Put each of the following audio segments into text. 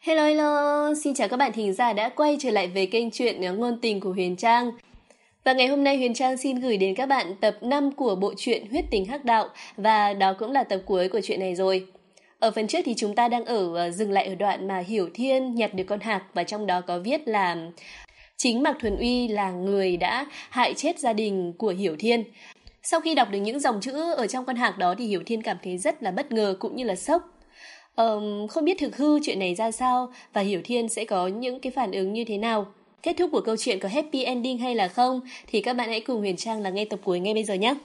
Hello hello, xin chào các bạn thính giả đã quay trở lại với kênh truyện ngôn tình của Huyền Trang. Và ngày hôm nay Huyền Trang xin gửi đến các bạn tập 5 của bộ truyện Huyết Tình Hắc Đạo, và đó cũng là tập cuối của truyện này rồi. Ở phần trước thì chúng ta đang dừng lại ở đoạn mà Hiểu Thiên nhặt được con hạc, và trong đó có viết là chính Mạc Thuần Uy là người đã hại chết gia đình của Hiểu Thiên. Sau khi đọc được những dòng chữ ở trong con hạc đó thì Hiểu Thiên cảm thấy rất là bất ngờ cũng như là sốc. Không biết thực hư chuyện này ra sao và Hiểu Thiên sẽ có những cái phản ứng như thế nào. Kết thúc của câu chuyện có happy ending hay là không thì các bạn hãy cùng Huyền Trang lắng nghe tập cuối ngay bây giờ nhé.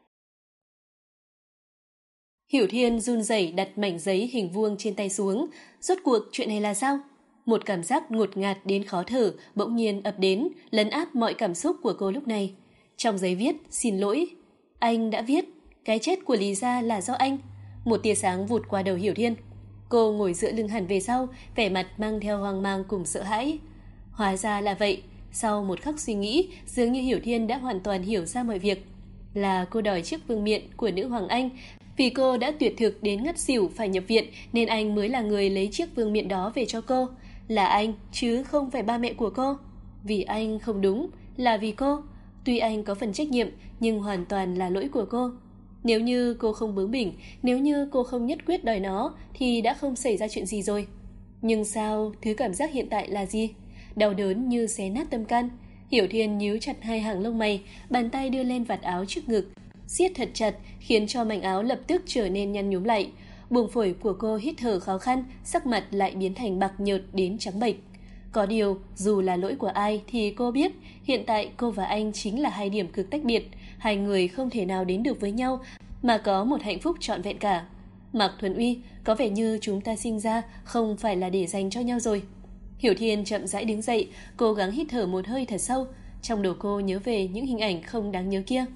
Hiểu Thiên run rẩy đặt mảnh giấy hình vuông trên tay xuống. Rốt cuộc chuyện này là sao? Một cảm giác ngột ngạt đến khó thở bỗng nhiên ập đến, lấn áp mọi cảm xúc của cô lúc này. Trong giấy viết, xin lỗi. Anh đã viết, cái chết của Lý Gia là do anh. Một tia sáng vụt qua đầu Hiểu Thiên. Cô ngồi dựa lưng hẳn về sau, vẻ mặt mang theo hoang mang cùng sợ hãi. Hóa ra là vậy. Sau một khắc suy nghĩ, dường như Hiểu Thiên đã hoàn toàn hiểu ra mọi việc. Là cô đòi chiếc vương miện của nữ hoàng Anh. Vì cô đã tuyệt thực đến ngất xỉu phải nhập viện, nên anh mới là người lấy chiếc vương miện đó về cho cô. Là anh, chứ không phải ba mẹ của cô. Vì anh không đúng, là vì cô. Tuy anh có phần trách nhiệm, nhưng hoàn toàn là lỗi của cô. Nếu như cô không bướng bỉnh, nếu như cô không nhất quyết đòi nó, thì đã không xảy ra chuyện gì rồi. Nhưng sao, thứ cảm giác hiện tại là gì? Đau đớn như xé nát tâm can. Hiểu Thiên nhíu chặt hai hàng lông mày, bàn tay đưa lên vạt áo trước ngực, siết thật chặt, khiến cho mảnh áo lập tức trở nên nhăn nhúm lại. Buồng phổi của cô hít thở khó khăn, sắc mặt lại biến thành bạc nhợt đến trắng bệch. Có điều, dù là lỗi của ai thì cô biết, hiện tại cô và anh chính là hai điểm cực tách biệt. Hai người không thể nào đến được với nhau mà có một hạnh phúc trọn vẹn cả. Mạc Thuần Uy, có vẻ như chúng ta sinh ra không phải là để dành cho nhau rồi. Hiểu Thiên chậm rãi đứng dậy, cố gắng hít thở một hơi thật sâu. Trong đầu cô nhớ về những hình ảnh không đáng nhớ kia.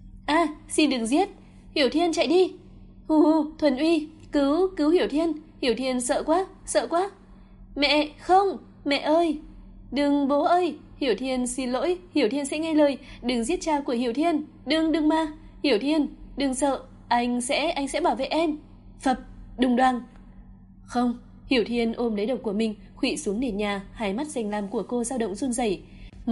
Xin đừng giết. Hiểu Thiên chạy đi. Thuần Uy, cứu Hiểu Thiên. Hiểu Thiên sợ quá. Mẹ, không, mẹ ơi. Đừng bố ơi. Hiểu Thiên xin lỗi, Hiểu Thiên sẽ nghe lời, đừng giết cha của Hiểu Thiên, đừng mà. Hiểu Thiên, đừng sợ, anh sẽ bảo vệ em. Phập, đùng đoàng. Không, Hiểu Thiên ôm lấy đầu của mình, khuỵu xuống nền nhà, hai mắt xanh lam của cô dao động run rẩy.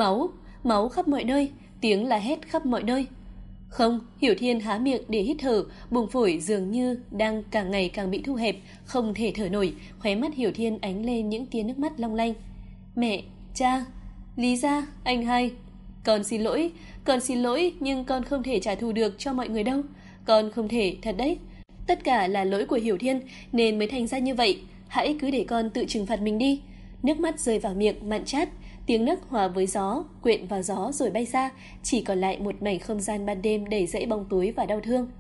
Máu khắp mọi nơi, tiếng la hét khắp mọi nơi. Không, Hiểu Thiên há miệng để hít thở, buồng phổi dường như đang càng ngày càng bị thu hẹp, không thể thở nổi, khóe mắt Hiểu Thiên ánh lên những tia nước mắt long lanh. Mẹ, cha, Lý Gia, anh hai, con xin lỗi nhưng con không thể trả thù được cho mọi người đâu. Con không thể, thật đấy. Tất cả là lỗi của Hiểu Thiên nên mới thành ra như vậy. Hãy cứ để con tự trừng phạt mình đi. Nước mắt rơi vào miệng mặn chát, tiếng nấc hòa với gió, quyện vào gió rồi bay xa, chỉ còn lại một mảnh không gian ban đêm đầy dẫy bóng tối và đau thương.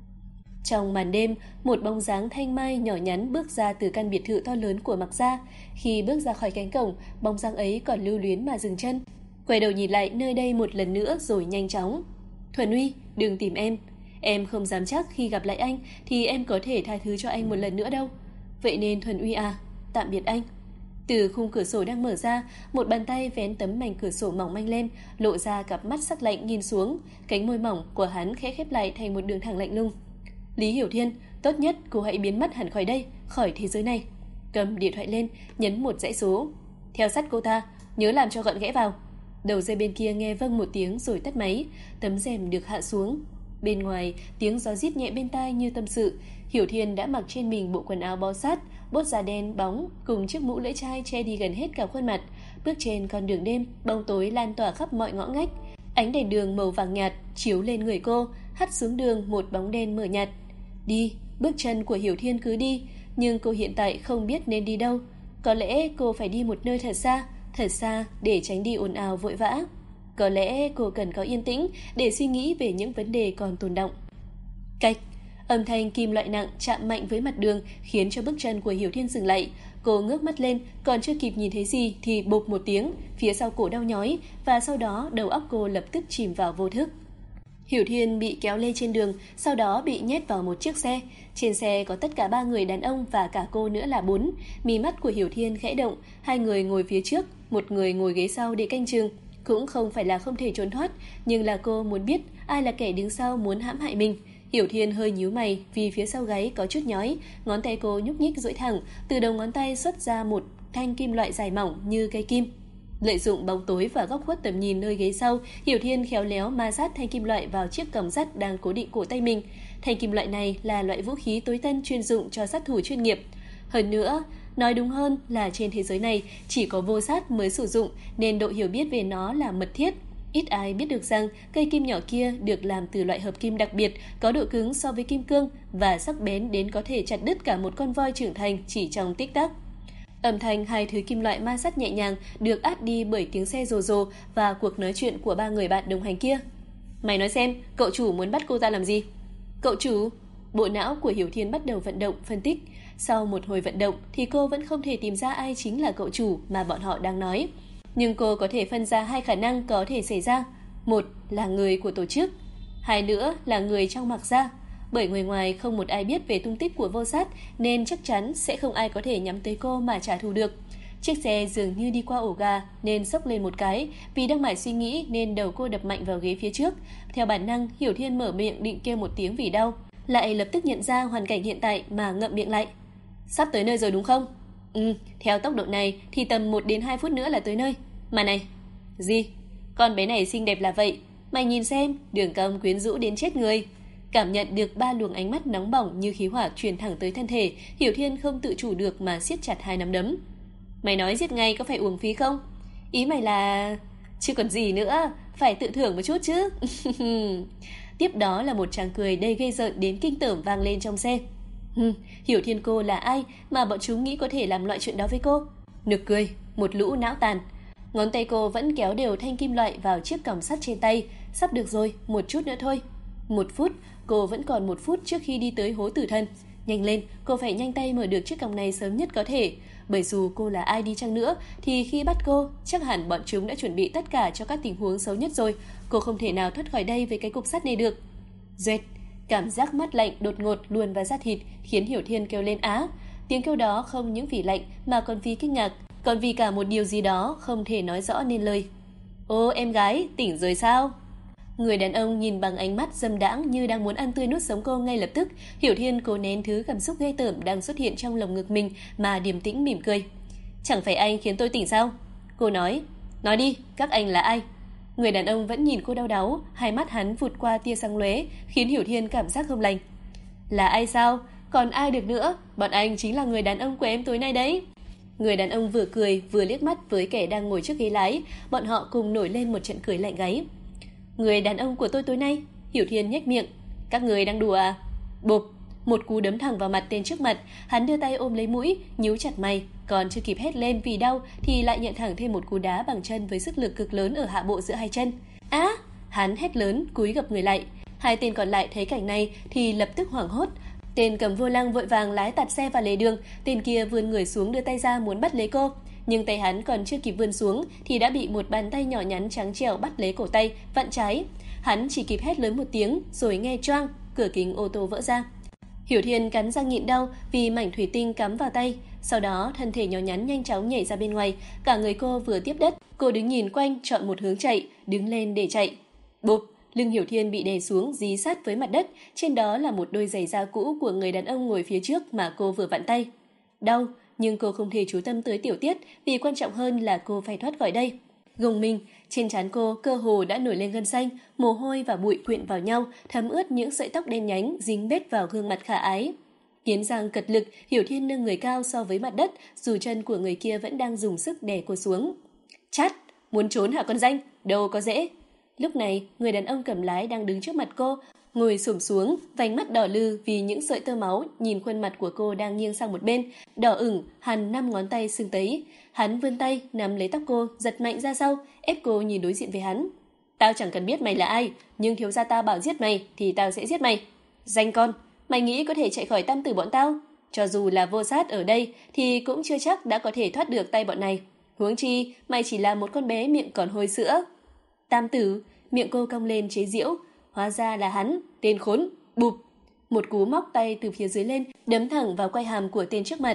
Trong màn đêm, một bóng dáng thanh mai nhỏ nhắn bước ra từ căn biệt thự to lớn của Mạc gia. Khi bước ra khỏi cánh cổng, bóng dáng ấy còn lưu luyến mà dừng chân. Quay đầu nhìn lại nơi đây một lần nữa rồi nhanh chóng. Thuần Uy, đừng tìm em. Em không dám chắc khi gặp lại anh thì em có thể tha thứ cho anh một lần nữa đâu. Vậy nên Thuần Uy à, tạm biệt anh. Từ khung cửa sổ đang mở ra, một bàn tay vén tấm mảnh cửa sổ mỏng manh lên, lộ ra cặp mắt sắc lạnh nhìn xuống. Cánh môi mỏng của hắn khẽ khép lại thành một đường thẳng lạnh lùng. Lý Hiểu Thiên, tốt nhất cô hãy biến mất hẳn khỏi đây, khỏi thế giới này. Cầm điện thoại lên, nhấn một dãy số. Theo sát cô ta, nhớ làm cho gọn ghẽ vào. Đầu dây bên kia nghe vâng một tiếng rồi tắt máy, tấm rèm được hạ xuống. Bên ngoài, tiếng gió rít nhẹ bên tai như tâm sự. Hiểu Thiên đã mặc trên mình bộ quần áo bó sát, bốt da đen bóng cùng chiếc mũ lưỡi chai che đi gần hết cả khuôn mặt. Bước trên con đường đêm, bóng tối lan tỏa khắp mọi ngõ ngách. Ánh đèn đường màu vàng nhạt chiếu lên người cô, hắt xuống đường một bóng đen mờ nhạt. Đi, bước chân của Hiểu Thiên cứ đi, nhưng cô hiện tại không biết nên đi đâu. Có lẽ cô phải đi một nơi thật xa để tránh đi ồn ào vội vã. Có lẽ cô cần có yên tĩnh để suy nghĩ về những vấn đề còn tồn đọng. Cạch, âm thanh kim loại nặng chạm mạnh với mặt đường khiến cho bước chân của Hiểu Thiên dừng lại. Cô ngước mắt lên, còn chưa kịp nhìn thấy gì thì bộp một tiếng, phía sau cổ đau nhói và sau đó đầu óc cô lập tức chìm vào vô thức. Hiểu Thiên bị kéo lê trên đường, sau đó bị nhét vào một chiếc xe. Trên xe có tất cả 3 người đàn ông và cả cô nữa là 4. Mí mắt của Hiểu Thiên khẽ động, 2 người ngồi phía trước, một người ngồi ghế sau để canh chừng. Cũng không phải là không thể trốn thoát, nhưng là cô muốn biết ai là kẻ đứng sau muốn hãm hại mình. Hiểu Thiên hơi nhíu mày vì phía sau gáy có chút nhói, ngón tay cô nhúc nhích duỗi thẳng, từ đầu ngón tay xuất ra một thanh kim loại dài mỏng như cây kim. Lợi dụng bóng tối và góc khuất tầm nhìn nơi ghế sau, Hiểu Thiên khéo léo ma sát thanh kim loại vào chiếc còng sắt đang cố định cổ tay mình. Thanh kim loại này là loại vũ khí tối tân chuyên dụng cho sát thủ chuyên nghiệp. Hơn nữa, nói đúng hơn là trên thế giới này chỉ có vô sát mới sử dụng, nên độ hiểu biết về nó là mật thiết. Ít ai biết được rằng cây kim nhỏ kia được làm từ loại hợp kim đặc biệt, có độ cứng so với kim cương và sắc bén đến có thể chặt đứt cả một con voi trưởng thành chỉ trong tích tắc. Âm thanh hai thứ kim loại ma sát nhẹ nhàng được át đi bởi tiếng xe rồ rồ và cuộc nói chuyện của ba người bạn đồng hành kia. Mày nói xem, cậu chủ muốn bắt cô ta làm gì? Cậu chủ? Bộ não của Hiểu Thiên bắt đầu vận động, phân tích. Sau một hồi vận động thì cô vẫn không thể tìm ra ai chính là cậu chủ mà bọn họ đang nói. Nhưng cô có thể phân ra hai khả năng có thể xảy ra. Một là người của tổ chức, hai nữa là người trong mặc gia. Bởi người ngoài không một ai biết về tung tích của vô sát nên chắc chắn sẽ không ai có thể nhắm tới cô mà trả thù được. Chiếc xe dường như đi qua ổ gà nên sốc lên một cái, vì đang mải suy nghĩ nên đầu cô đập mạnh vào ghế phía trước. Theo bản năng, Hiểu Thiên mở miệng định kêu một tiếng vì đau, lại lập tức nhận ra hoàn cảnh hiện tại mà ngậm miệng lại. Sắp tới nơi rồi đúng không? Theo tốc độ này thì tầm 1 đến 2 phút nữa là tới nơi. Mà này, gì? Con bé này xinh đẹp là vậy, mày nhìn xem, đường cong quyến rũ đến chết người. Cảm nhận được ba luồng ánh mắt nóng bỏng như khí hỏa truyền thẳng tới thân thể, Hiểu Thiên không tự chủ được mà siết chặt hai nắm đấm. Mày nói giết ngay có phải uổng phí không? Ý mày là... Chứ còn gì nữa, phải tự thưởng một chút chứ. Tiếp đó là một tràng cười đầy gây rợn đến kinh tởm vang lên trong xe. Hiểu Thiên cô là ai mà bọn chúng nghĩ có thể làm loại chuyện đó với cô? Nực cười, một lũ não tàn. Ngón tay cô vẫn kéo đều thanh kim loại vào chiếc còng sắt trên tay. Sắp được rồi, một chút nữa thôi. 1 phút, cô vẫn còn 1 phút trước khi đi tới hố tử thần. Nhanh lên, cô phải nhanh tay mở được chiếc còng này sớm nhất có thể. Bởi dù cô là ai đi chăng nữa thì khi bắt cô, chắc hẳn bọn chúng đã chuẩn bị tất cả cho các tình huống xấu nhất rồi. Cô không thể nào thoát khỏi đây với cái cục sắt này được. Dệt, cảm giác mát lạnh đột ngột luồn vào da thịt khiến Hiểu Thiên kêu lên á. Tiếng kêu đó không những vì lạnh mà còn vì kinh ngạc, còn vì cả một điều gì đó không thể nói rõ nên lời. Ô em gái, tỉnh rồi sao? Người đàn ông nhìn bằng ánh mắt dâm đãng như đang muốn ăn tươi nuốt sống cô ngay lập tức. Hiểu Thiên cố nén thứ cảm xúc ghê tởm đang xuất hiện trong lồng ngực mình mà điềm tĩnh mỉm cười. Chẳng phải anh khiến tôi tỉnh sao? Cô nói đi, các anh là ai? Người đàn ông vẫn nhìn cô đau đáu, hai mắt hắn vụt qua tia sáng lóe, khiến Hiểu Thiên cảm giác không lành. Là ai sao? Còn ai được nữa? Bọn anh chính là người đàn ông của em tối nay đấy. Người đàn ông vừa cười vừa liếc mắt với kẻ đang ngồi trước ghế lái, bọn họ cùng nổi lên một trận cười lạnh gáy. Người đàn ông của tôi tối nay? Hiểu Thiên nhếch miệng. Các người đang đùa à? Bộp, một cú đấm thẳng vào mặt tên trước mặt, hắn đưa tay ôm lấy mũi, nhíu chặt mày, còn chưa kịp hét lên vì đau thì lại nhận thẳng thêm một cú đá bằng chân với sức lực cực lớn ở hạ bộ giữa hai chân. Á! Hắn hét lớn, cúi gập người lại. Hai tên còn lại thấy cảnh này thì lập tức hoảng hốt. Tên cầm vô lăng vội vàng lái tạt xe vào lề đường, tên kia vươn người xuống đưa tay ra muốn bắt lấy cô. Nhưng tay hắn còn chưa kịp vươn xuống thì đã bị một bàn tay nhỏ nhắn trắng trẻo bắt lấy cổ tay, vặn trái. Hắn chỉ kịp hét lớn một tiếng rồi nghe choang, cửa kính ô tô vỡ ra. Hiểu Thiên cắn răng nhịn đau vì mảnh thủy tinh cắm vào tay. Sau đó thân thể nhỏ nhắn nhanh chóng nhảy ra bên ngoài, cả người cô vừa tiếp đất. Cô đứng nhìn quanh chọn một hướng chạy, đứng lên để chạy. Bộp, lưng Hiểu Thiên bị đè xuống dí sát với mặt đất, trên đó là một đôi giày da cũ của người đàn ông ngồi phía trước mà cô vừa vặn tay. Đau, nhưng cô không thể chú tâm tới tiểu tiết vì quan trọng hơn là cô phải thoát khỏi đây. Gồng mình, trên trán cô cơ hồ đã nổi lên gân xanh, mồ hôi và bụi quyện vào nhau, thấm ướt những sợi tóc đen nhánh dính bết vào gương mặt khả ái. Nghiến răng cật lực, Hiểu Thiên nâng người cao so với mặt đất, dù chân của người kia vẫn đang dùng sức đè cô xuống. Chát, muốn trốn hả con danh? Đâu có dễ. Lúc này, người đàn ông cầm lái đang đứng trước mặt cô, ngồi xổm xuống, vành mắt đỏ lừ vì những sợi tơ máu, nhìn khuôn mặt của cô đang nghiêng sang một bên, đỏ ửng, hằn 5 ngón tay sưng tấy. Hắn vươn tay, nắm lấy tóc cô, giật mạnh ra sau, ép cô nhìn đối diện với hắn. Tao chẳng cần biết mày là ai, nhưng thiếu gia tao bảo giết mày thì tao sẽ giết mày. Danh con, mày nghĩ có thể chạy khỏi tam tử bọn tao? Cho dù là vô sát ở đây thì cũng chưa chắc đã có thể thoát được tay bọn này. Huống chi, mày chỉ là một con bé miệng còn hôi sữa. Tam tử, miệng cô cong lên chế giễu. Hóa ra là hắn, tên khốn. Bụp, một cú móc tay từ phía dưới lên, đấm thẳng vào quai hàm của tên trước mặt.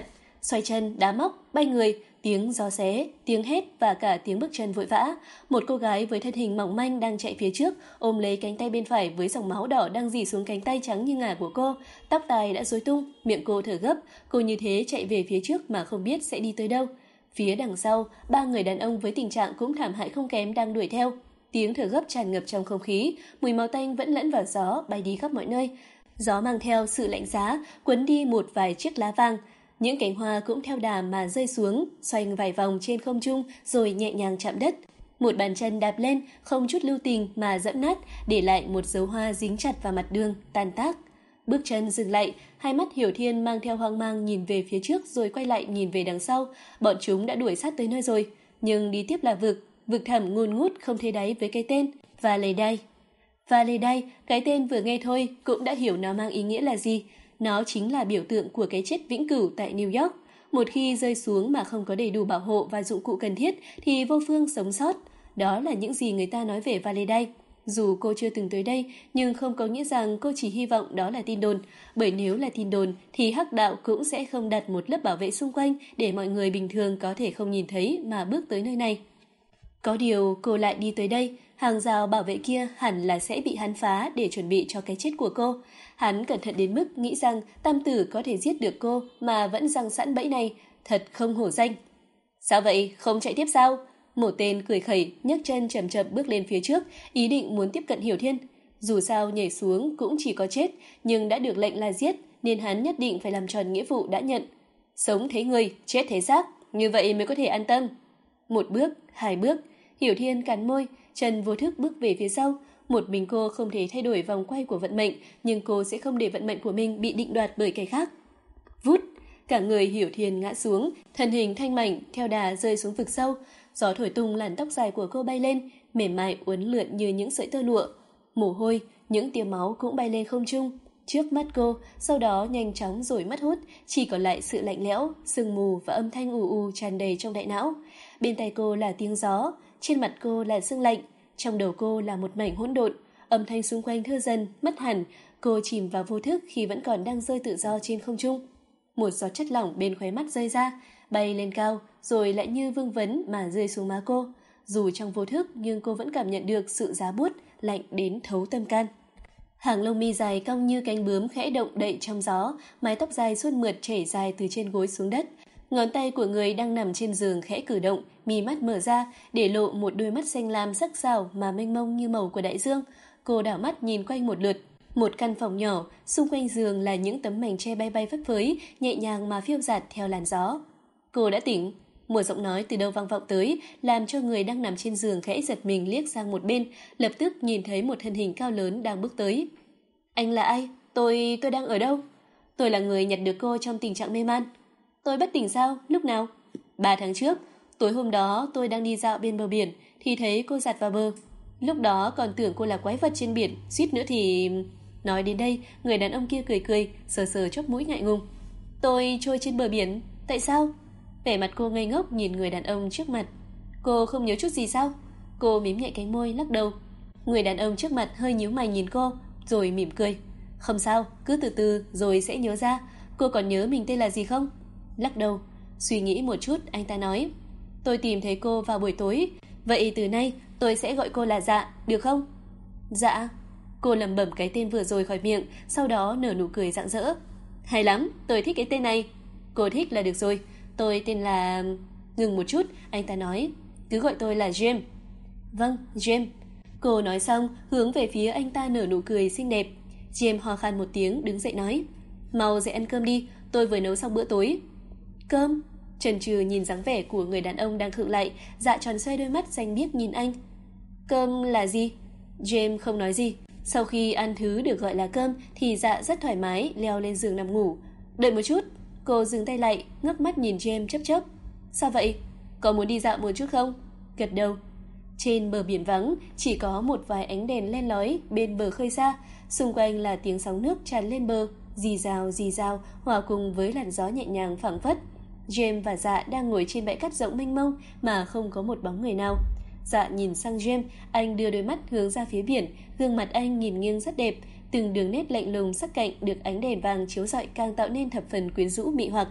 xoay chân, đá móc, bay người, tiếng gió xé, tiếng hét và cả tiếng bước chân vội vã. Một cô gái với thân hình mỏng manh đang chạy phía trước, ôm lấy cánh tay bên phải với dòng máu đỏ đang rỉ xuống cánh tay trắng như ngà của cô. Tóc tai đã rối tung, miệng cô thở gấp, cô như thế chạy về phía trước mà không biết sẽ đi tới đâu. Phía đằng sau, 3 người đàn ông với tình trạng cũng thảm hại không kém đang đuổi theo. Tiếng thở gấp tràn ngập trong không khí, mùi máu tanh vẫn lẫn vào gió bay đi khắp mọi nơi. Gió mang theo sự lạnh giá, cuốn đi một vài chiếc lá vàng. Những cánh hoa cũng theo đà mà rơi xuống, xoay vài vòng trên không trung rồi nhẹ nhàng chạm đất. Một bàn chân đạp lên, không chút lưu tình mà dẫm nát, để lại một dấu hoa dính chặt vào mặt đường, tan tác. Bước chân dừng lại, hai mắt Hiểu Thiên mang theo hoang mang nhìn về phía trước rồi quay lại nhìn về đằng sau. Bọn chúng đã đuổi sát tới nơi rồi, nhưng đi tiếp là vực thẳm ngùn ngút không thấy đáy với cái tên Valeday. Valeday, cái tên vừa nghe thôi cũng đã hiểu nó mang ý nghĩa là gì. Nó chính là biểu tượng của cái chết vĩnh cửu tại New York. Một khi rơi xuống mà không có đầy đủ bảo hộ và dụng cụ cần thiết thì vô phương sống sót. Đó là những gì người ta nói về Valeday. Dù cô chưa từng tới đây, nhưng không có nghĩa rằng cô chỉ hy vọng đó là tin đồn. Bởi nếu là tin đồn, thì Hắc Đạo cũng sẽ không đặt một lớp bảo vệ xung quanh để mọi người bình thường có thể không nhìn thấy mà bước tới nơi này. Có điều cô lại đi tới đây, hàng rào bảo vệ kia hẳn là sẽ bị hắn phá để chuẩn bị cho cái chết của cô. Hắn cẩn thận đến mức nghĩ rằng Tam Tử có thể giết được cô mà vẫn giăng sẵn bẫy này, thật không hổ danh. Sao vậy, không chạy tiếp sao? Một tên cười khẩy, nhấc chân chậm chậm bước lên phía trước, ý định muốn tiếp cận Hiểu Thiên. Dù sao nhảy xuống cũng chỉ có chết, nhưng đã được lệnh là giết, nên hắn nhất định phải làm tròn nghĩa vụ đã nhận. Sống thế người, chết thế xác, như vậy mới có thể an tâm. Một bước, hai bước, Hiểu Thiên cắn môi, chân vô thức bước về phía sau. Một mình cô không thể thay đổi vòng quay của vận mệnh, nhưng cô sẽ không để vận mệnh của mình bị định đoạt bởi kẻ khác. Vút, cả người Hiểu Thiên ngã xuống, thân hình thanh mảnh theo đà rơi xuống vực sâu. Gió thổi tung làn tóc dài của cô bay lên, mềm mại uốn lượn như những sợi tơ lụa. Mồ hôi, những tia máu cũng bay lên không trung. Trước mắt cô, sau đó nhanh chóng rồi mất hút, chỉ còn lại sự lạnh lẽo, sương mù và âm thanh ù ù tràn đầy trong đại não. Bên tai cô là tiếng gió, trên mặt cô là sương lạnh, trong đầu cô là một mảnh hỗn độn, âm thanh xung quanh thưa dần, mất hẳn, cô chìm vào vô thức khi vẫn còn đang rơi tự do trên không trung. Một giọt chất lỏng bên khóe mắt rơi ra, bay lên cao, rồi lại như vương vấn mà rơi xuống má cô. Dù trong vô thức nhưng cô vẫn cảm nhận được sự giá buốt, lạnh đến thấu tâm can. Hàng lông mi dài cong như cánh bướm khẽ động đậy trong gió, mái tóc dài suôn mượt chảy dài từ trên gối xuống đất. Ngón tay của người đang nằm trên giường khẽ cử động, mí mắt mở ra, để lộ một đôi mắt xanh lam sắc sảo mà mênh mông như màu của đại dương. Cô đảo mắt nhìn quanh một lượt. Một căn phòng nhỏ, xung quanh giường là những tấm mảnh tre bay bay phất phới, nhẹ nhàng mà phiêu dạt theo làn gió. Cô đã tỉnh. Một giọng nói từ đâu vang vọng tới, làm cho người đang nằm trên giường khẽ giật mình liếc sang một bên, lập tức nhìn thấy một thân hình cao lớn đang bước tới. Anh là ai? Tôi đang ở đâu? Tôi là người nhặt được cô trong tình trạng mê man. Tôi bất tỉnh sao? Lúc nào? 3 tháng trước. Tối hôm đó tôi đang đi dạo bên bờ biển thì thấy cô giặt vào bờ. Lúc đó còn tưởng cô là quái vật trên biển, suýt nữa thì... Nói đến đây, người đàn ông kia cười cười, sờ sờ chóp mũi ngại ngùng. Tôi trôi trên bờ biển. Tại sao? Vẻ mặt cô ngây ngốc nhìn người đàn ông trước mặt. Cô không nhớ chút gì sao? Cô mím nhẹ cánh môi lắc đầu. Người đàn ông trước mặt hơi nhíu mày nhìn cô, rồi mỉm cười. Không sao, cứ từ từ rồi sẽ nhớ ra. Cô còn nhớ mình tên là gì không? Lắc đầu. Suy nghĩ một chút, anh ta nói. Tôi tìm thấy cô vào buổi tối. Vậy từ nay tôi sẽ gọi cô là Dạ, được không? Dạ. Cô lẩm bẩm cái tên vừa rồi khỏi miệng, sau đó nở nụ cười rạng rỡ. Hay lắm, tôi thích cái tên này. Cô thích là được rồi. Tôi tên là... Ngừng một chút, anh ta nói. Cứ gọi tôi là James. Vâng, James. Cô nói xong, hướng về phía anh ta nở nụ cười xinh đẹp. James ho khan một tiếng, đứng dậy nói. Mau dậy ăn cơm đi, tôi vừa nấu xong bữa tối. Cơm? Chần chừ nhìn dáng vẻ của người đàn ông đang khựng lại, Dạ tròn xoay đôi mắt xanh biếc nhìn anh. Cơm là gì? James không nói gì. Sau khi ăn thứ được gọi là cơm thì Dạ rất thoải mái leo lên giường nằm ngủ. Đợi một chút. Cô dừng tay lại, ngước mắt nhìn James chớp chớp. Sao vậy? Có muốn đi dạo một chút không? Gật đầu. Trên bờ biển vắng, chỉ có một vài ánh đèn len lói bên bờ khơi xa, xung quanh là tiếng sóng nước tràn lên bờ, rì rào, hòa cùng với làn gió nhẹ nhàng phảng phất. James và Dạ đang ngồi trên bãi cát rộng mênh mông mà không có một bóng người nào. Dạ nhìn sang James, anh đưa đôi mắt hướng ra phía biển, gương mặt anh nhìn nghiêng rất đẹp, từng đường nét lạnh lùng sắc cạnh được ánh đèn vàng chiếu rọi càng tạo nên thập phần quyến rũ mị hoặc.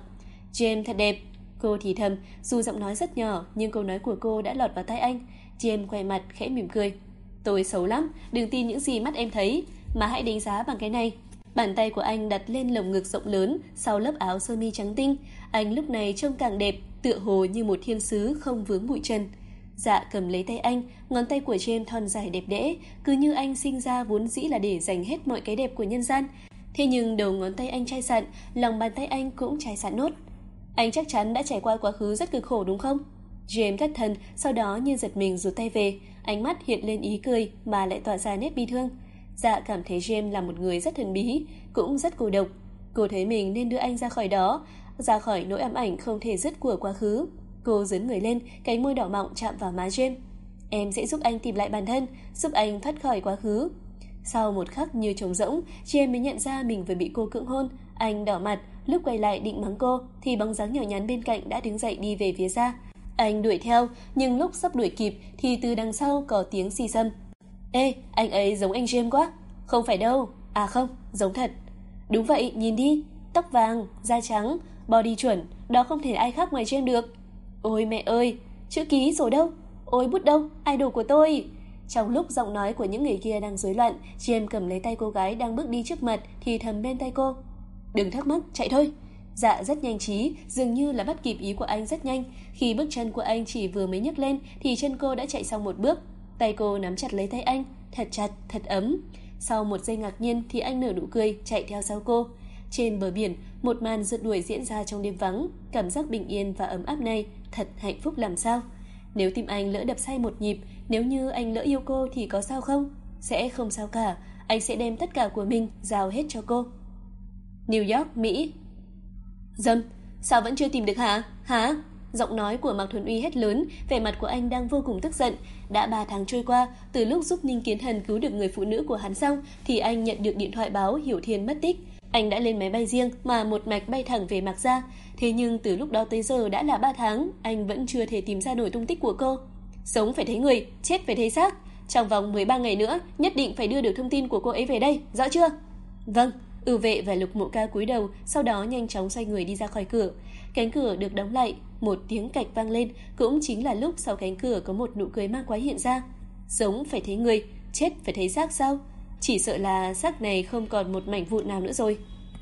James thật đẹp. Cô thì thầm, dù giọng nói rất nhỏ nhưng câu nói của cô đã lọt vào tai anh. James quay mặt khẽ mỉm cười. Tôi xấu lắm, đừng tin những gì mắt em thấy, mà hãy đánh giá bằng cái này. Bàn tay của anh đặt lên lồng ngực rộng lớn sau lớp áo sơ mi trắng tinh. Anh lúc này trông càng đẹp, tựa hồ như một thiên sứ không vướng bụi trần. Dạ cầm lấy tay anh, ngón tay của James thon dài đẹp đẽ, cứ như anh sinh ra vốn dĩ là để dành hết mọi cái đẹp của nhân gian. Thế nhưng đầu ngón tay anh chai sạn, lòng bàn tay anh cũng chai sạn nốt. Anh chắc chắn đã trải qua quá khứ rất cực khổ đúng không? James thất thần, sau đó như giật mình rụt tay về, ánh mắt hiện lên ý cười mà lại tỏa ra nét bi thương. Dạ cảm thấy James là một người rất thần bí, cũng rất cô độc. Cô thấy mình nên đưa anh ra khỏi đó, ra khỏi nỗi ám ảnh không thể dứt của quá khứ. Cô dướn người lên, cánh môi đỏ mọng chạm vào má James. Em sẽ giúp anh tìm lại bản thân, giúp anh thoát khỏi quá khứ. Sau một khắc như trống rỗng, James mới nhận ra mình vừa bị cô cưỡng hôn. Anh đỏ mặt, lúc quay lại định mắng cô thì bóng dáng nhỏ nhắn bên cạnh đã đứng dậy đi về phía ra. Anh đuổi theo, nhưng lúc sắp đuổi kịp thì từ đằng sau có tiếng xì xầm. Ê, anh ấy giống anh James quá. Không phải đâu. À không, giống thật. Đúng vậy, nhìn đi. Tóc vàng, da trắng, body chuẩn, đó không thể ai khác ngoài James được. Ôi mẹ ơi, chữ ký rồi đâu? Ôi bút đâu, idol của tôi. Trong lúc giọng nói của những người kia đang rối loạn, James cầm lấy tay cô gái đang bước đi trước mặt thì thầm bên tay cô. Đừng thắc mắc, chạy thôi. Dạ rất nhanh trí, dường như là bắt kịp ý của anh rất nhanh. Khi bước chân của anh chỉ vừa mới nhấc lên thì chân cô đã chạy xong một bước. Tay cô nắm chặt lấy tay anh, thật chặt, thật ấm. Sau một giây ngạc nhiên thì anh nở nụ cười chạy theo sau cô. Trên bờ biển, một màn rượt đuổi diễn ra trong đêm vắng. Cảm giác bình yên và ấm áp này thật hạnh phúc làm sao. Nếu tim anh lỡ đập sai một nhịp, nếu như anh lỡ yêu cô thì có sao không? Sẽ không sao cả, anh sẽ đem tất cả của mình giao hết cho cô. New York, Mỹ. Dâm, sao vẫn chưa tìm được hả? Hả? Giọng nói của Mạc Thuần Uy hét lớn, vẻ mặt của anh đang vô cùng tức giận. Đã 3 tháng trôi qua, từ lúc giúp Ninh Kiến Thần cứu được người phụ nữ của hắn xong thì anh nhận được điện thoại báo Hiểu Thiên mất tích. Anh đã lên máy bay riêng mà một mạch bay thẳng về Mạc Gia. Thế nhưng từ lúc đó tới giờ đã là 3 tháng, anh vẫn chưa thể tìm ra nổi tung tích của cô. Sống phải thấy người, chết phải thấy xác. Trong vòng 13 ngày nữa, nhất định phải đưa được thông tin của cô ấy về đây, rõ chưa? Vâng. Ưu vệ và Lục Mộ Ca cúi đầu, sau đó nhanh chóng xoay người đi ra khỏi cửa. Cánh cửa được đóng lại, một tiếng cạch vang lên, cũng chính là lúc sau cánh cửa có một nụ cười ma quái hiện ra. Sống phải thấy người, chết phải thấy xác sao? Chỉ sợ là xác này không còn một mảnh vụn nào nữa rồi.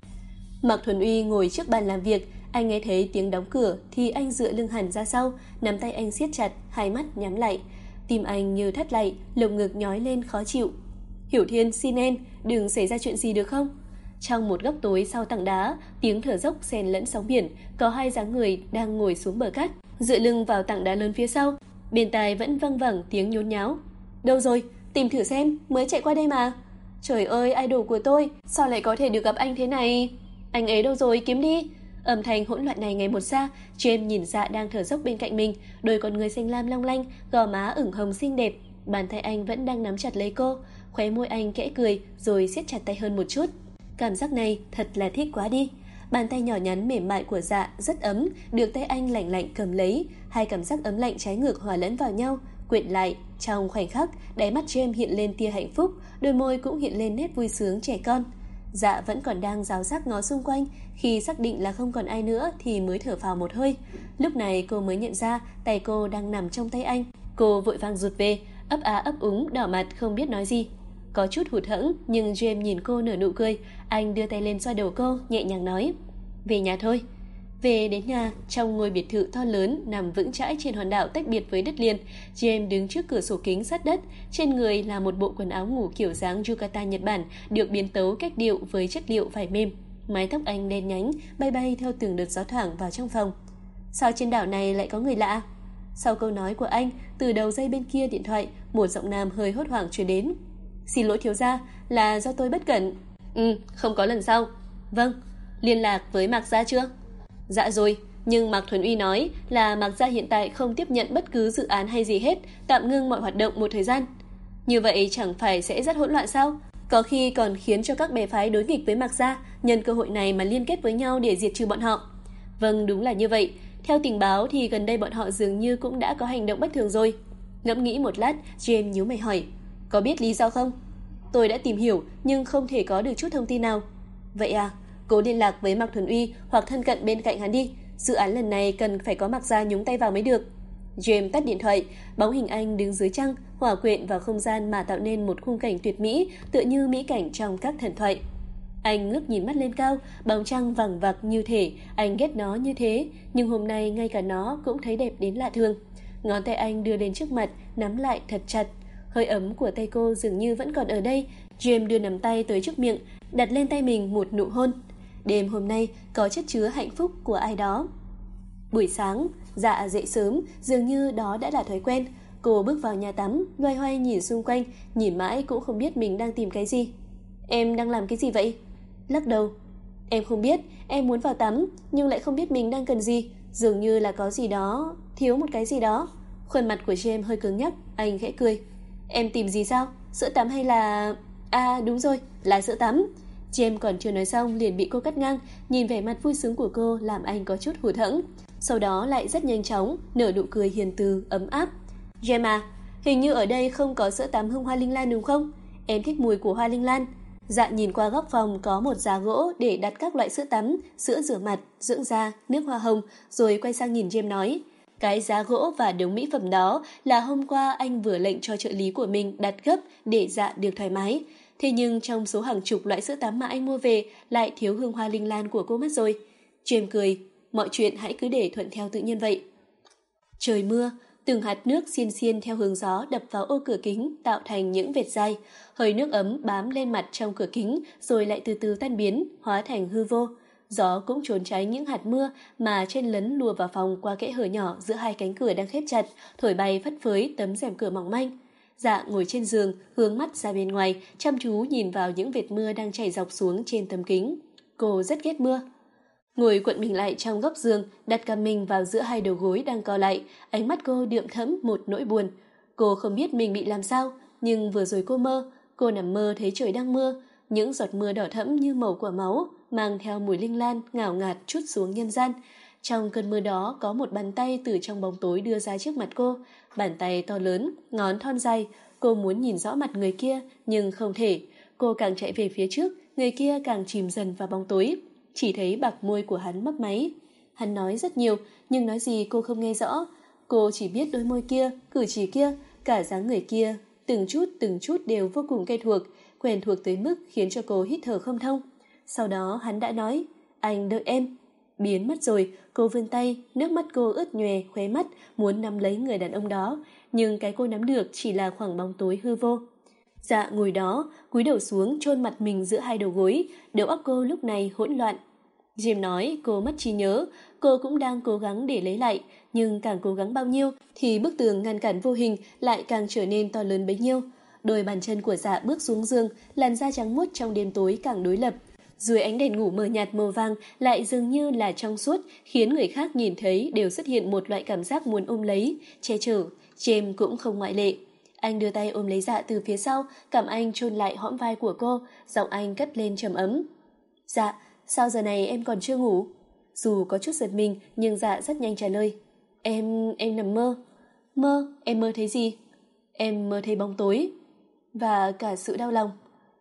Mạc Thuần Uy ngồi trước bàn làm việc, anh nghe thấy tiếng đóng cửa thì anh dựa lưng hẳn ra sau, nắm tay anh siết chặt, hai mắt nhắm lại. Tim anh như thắt lại, lồng ngực nhói lên khó chịu. Hiểu Thiên, xin em, đừng xảy ra chuyện gì được không? Trong một góc tối sau tảng đá, tiếng thở dốc xen lẫn sóng biển, có hai dáng người đang ngồi xuống bờ cát, dựa lưng vào tảng đá lớn phía sau. Bên tai vẫn văng vẳng tiếng nhốn nháo. Đâu rồi? Tìm thử xem, mới chạy qua đây mà. Trời ơi, idol của tôi, sao lại có thể được gặp anh thế này? Anh ấy đâu rồi, kiếm đi. Âm thanh hỗn loạn này ngày một xa, James nhìn Dạ đang thở dốc bên cạnh mình, đôi con người xanh lam long lanh, gò má ửng hồng xinh đẹp, bàn tay anh vẫn đang nắm chặt lấy cô, khóe môi anh khẽ cười rồi siết chặt tay hơn một chút. Cảm giác này thật là thích quá đi. Bàn tay nhỏ nhắn mềm mại của Dạ rất ấm, được tay anh lạnh lạnh cầm lấy, hai cảm giác ấm lạnh trái ngược hòa lẫn vào nhau, quyện lại. Trong khoảnh khắc, đáy mắt James hiện lên tia hạnh phúc, đôi môi cũng hiện lên nét vui sướng trẻ con. Dạ vẫn còn đang rào rác ngó xung quanh, khi xác định là không còn ai nữa thì mới thở phào một hơi. Lúc này cô mới nhận ra tay cô đang nằm trong tay anh. Cô vội vàng rụt về, ấp á ấp úng, đỏ mặt không biết nói gì. Có chút hụt hẫng, nhưng James nhìn cô nở nụ cười. Anh đưa tay lên xoa đầu cô, nhẹ nhàng nói: Về nhà thôi. Về đến nhà, trong ngôi biệt thự to lớn nằm vững chãi trên hòn đảo tách biệt với đất liền, James đứng trước cửa sổ kính sát đất, trên người là một bộ quần áo ngủ kiểu dáng yukata Nhật Bản, được biến tấu cách điệu với chất liệu vải mềm. Mái tóc anh đen nhánh, bay bay theo từng đợt gió thoảng vào trong phòng. Sao trên đảo này lại có người lạ? Sau câu nói của anh, từ đầu dây bên kia điện thoại, một giọng nam hơi hốt hoảng truyền đến. Xin lỗi thiếu gia, là do tôi bất cẩn. Không có lần sau. Vâng. Liên lạc với Mạc Gia chưa? Dạ rồi, nhưng Mạc Thuần Uy nói là Mạc Gia hiện tại không tiếp nhận bất cứ dự án hay gì hết, tạm ngưng mọi hoạt động một thời gian. Như vậy chẳng phải sẽ rất hỗn loạn sao? Có khi còn khiến cho các bè phái đối nghịch với Mạc Gia nhân cơ hội này mà liên kết với nhau để diệt trừ bọn họ. Vâng, đúng là như vậy. Theo tình báo thì gần đây bọn họ dường như cũng đã có hành động bất thường rồi. Ngẫm nghĩ một lát, James nhíu mày hỏi: Có biết lý do không? Tôi đã tìm hiểu nhưng không thể có được chút thông tin nào. Vậy à, cố liên lạc với Mạc Thuần Uy hoặc thân cận bên cạnh hắn đi, Dự án lần này cần phải có Mạc Gia nhúng tay vào mới được. James tắt điện thoại, bóng hình anh đứng dưới trăng, hòa quyện vào không gian mà tạo nên một khung cảnh tuyệt mỹ, tựa như mỹ cảnh trong các thần thoại. Anh ngước nhìn mắt lên cao, bóng trăng vằng vặc như thể anh ghét nó như thế, nhưng hôm nay ngay cả nó cũng thấy đẹp đến lạ thường. Ngón tay anh đưa lên trước mặt, nắm lại thật chặt. Hơi ấm của tay cô dường như vẫn còn ở đây. James đưa nắm tay tới trước miệng, đặt lên tay mình một nụ hôn. Đêm hôm nay có chất chứa hạnh phúc của ai đó. Buổi sáng, Dạ dậy sớm, dường như đó đã là thói quen. Cô bước vào nhà tắm, loay hoay nhìn xung quanh, nhìn mãi cũng không biết mình đang tìm cái gì. Em đang làm cái gì vậy? Lắc đầu. Em không biết, em muốn vào tắm, nhưng lại không biết mình đang cần gì. Dường như là có gì đó, thiếu một cái gì đó. Khuôn mặt của James hơi cứng nhắc, anh khẽ cười. Em tìm gì sao? Sữa tắm hay là... À đúng rồi, là sữa tắm. James còn chưa nói xong liền bị cô cắt ngang. Nhìn vẻ mặt vui sướng của cô làm anh có chút hụt hẫng. Sau đó lại rất nhanh chóng nở nụ cười hiền từ, ấm áp. James à, hình như ở đây không có sữa tắm hương hoa linh lan đúng không? Em thích mùi của hoa linh lan. Dạ nhìn qua góc phòng có một giá gỗ để đặt các loại sữa tắm, sữa rửa mặt, dưỡng da, nước hoa hồng, rồi quay sang nhìn James nói. Cái giá gỗ và đống mỹ phẩm đó là hôm qua anh vừa lệnh cho trợ lý của mình đặt gấp để Dạ được thoải mái. Thế nhưng trong số hàng chục loại sữa tắm mà anh mua về lại thiếu hương hoa linh lan của cô mất rồi. James cười, mọi chuyện hãy cứ để thuận theo tự nhiên vậy. Trời mưa, từng hạt nước xiên xiên theo hướng gió đập vào ô cửa kính tạo thành những vệt dai. Hơi nước ấm bám lên mặt trong cửa kính rồi lại từ từ tan biến, hóa thành hư vô. Gió cũng trốn tránh những hạt mưa mà chen lấn lùa vào phòng qua kẽ hở nhỏ giữa hai cánh cửa đang khép chặt, thổi bay phất phới tấm rèm cửa mỏng manh. Dạ ngồi trên giường, hướng mắt ra bên ngoài, chăm chú nhìn vào những vệt mưa đang chảy dọc xuống trên tấm kính. Cô rất ghét mưa. Ngồi cuộn mình lại trong góc giường, đặt cả mình vào giữa hai đầu gối đang co lại, ánh mắt cô đượm thẫm một nỗi buồn. Cô không biết mình bị làm sao, nhưng vừa rồi cô nằm mơ thấy trời đang mưa, những giọt mưa đỏ thẫm như màu của máu, mang theo mùi linh lan ngào ngạt trút xuống nhân gian. Trong cơn mưa đó có một bàn tay từ trong bóng tối đưa ra trước mặt cô, bàn tay to lớn, ngón thon dài. Cô muốn nhìn rõ mặt người kia nhưng không thể. Cô càng chạy về phía trước, người kia càng chìm dần vào bóng tối. Chỉ thấy bạc môi của hắn mấp máy. Hắn nói rất nhiều, nhưng nói gì cô không nghe rõ. Cô chỉ biết đôi môi kia, cử chỉ kia, cả dáng người kia, từng chút đều vô cùng quen thuộc tới mức khiến cho cô hít thở không thông. Sau đó hắn đã nói, anh đợi em. Biến mất rồi, cô vươn tay, nước mắt cô ướt nhòe khóe mắt, muốn nắm lấy người đàn ông đó, nhưng cái cô nắm được chỉ là khoảng bóng tối hư vô. Dạ ngồi đó, cúi đầu xuống chôn mặt mình giữa hai đầu gối, đầu óc cô lúc này hỗn loạn. James nói cô mất trí nhớ, cô cũng đang cố gắng để lấy lại, nhưng càng cố gắng bao nhiêu thì bức tường ngăn cản vô hình lại càng trở nên to lớn bấy nhiêu. Đôi bàn chân của Dạ bước xuống giường, làn da trắng muốt trong đêm tối càng đối lập. Dưới ánh đèn ngủ mờ nhạt màu vàng lại dường như là trong suốt, khiến người khác nhìn thấy đều xuất hiện một loại cảm giác muốn ôm lấy, che chở. James cũng không ngoại lệ. Anh đưa tay ôm lấy Dạ từ phía sau, cảm anh chôn lại hõm vai của cô, giọng anh cất lên trầm ấm. Dạ, sao giờ này em còn chưa ngủ? Dù có chút giật mình nhưng Dạ rất nhanh trả lời. Em nằm mơ. Mơ? Em mơ thấy gì? Em mơ thấy bóng tối và cả sự đau lòng.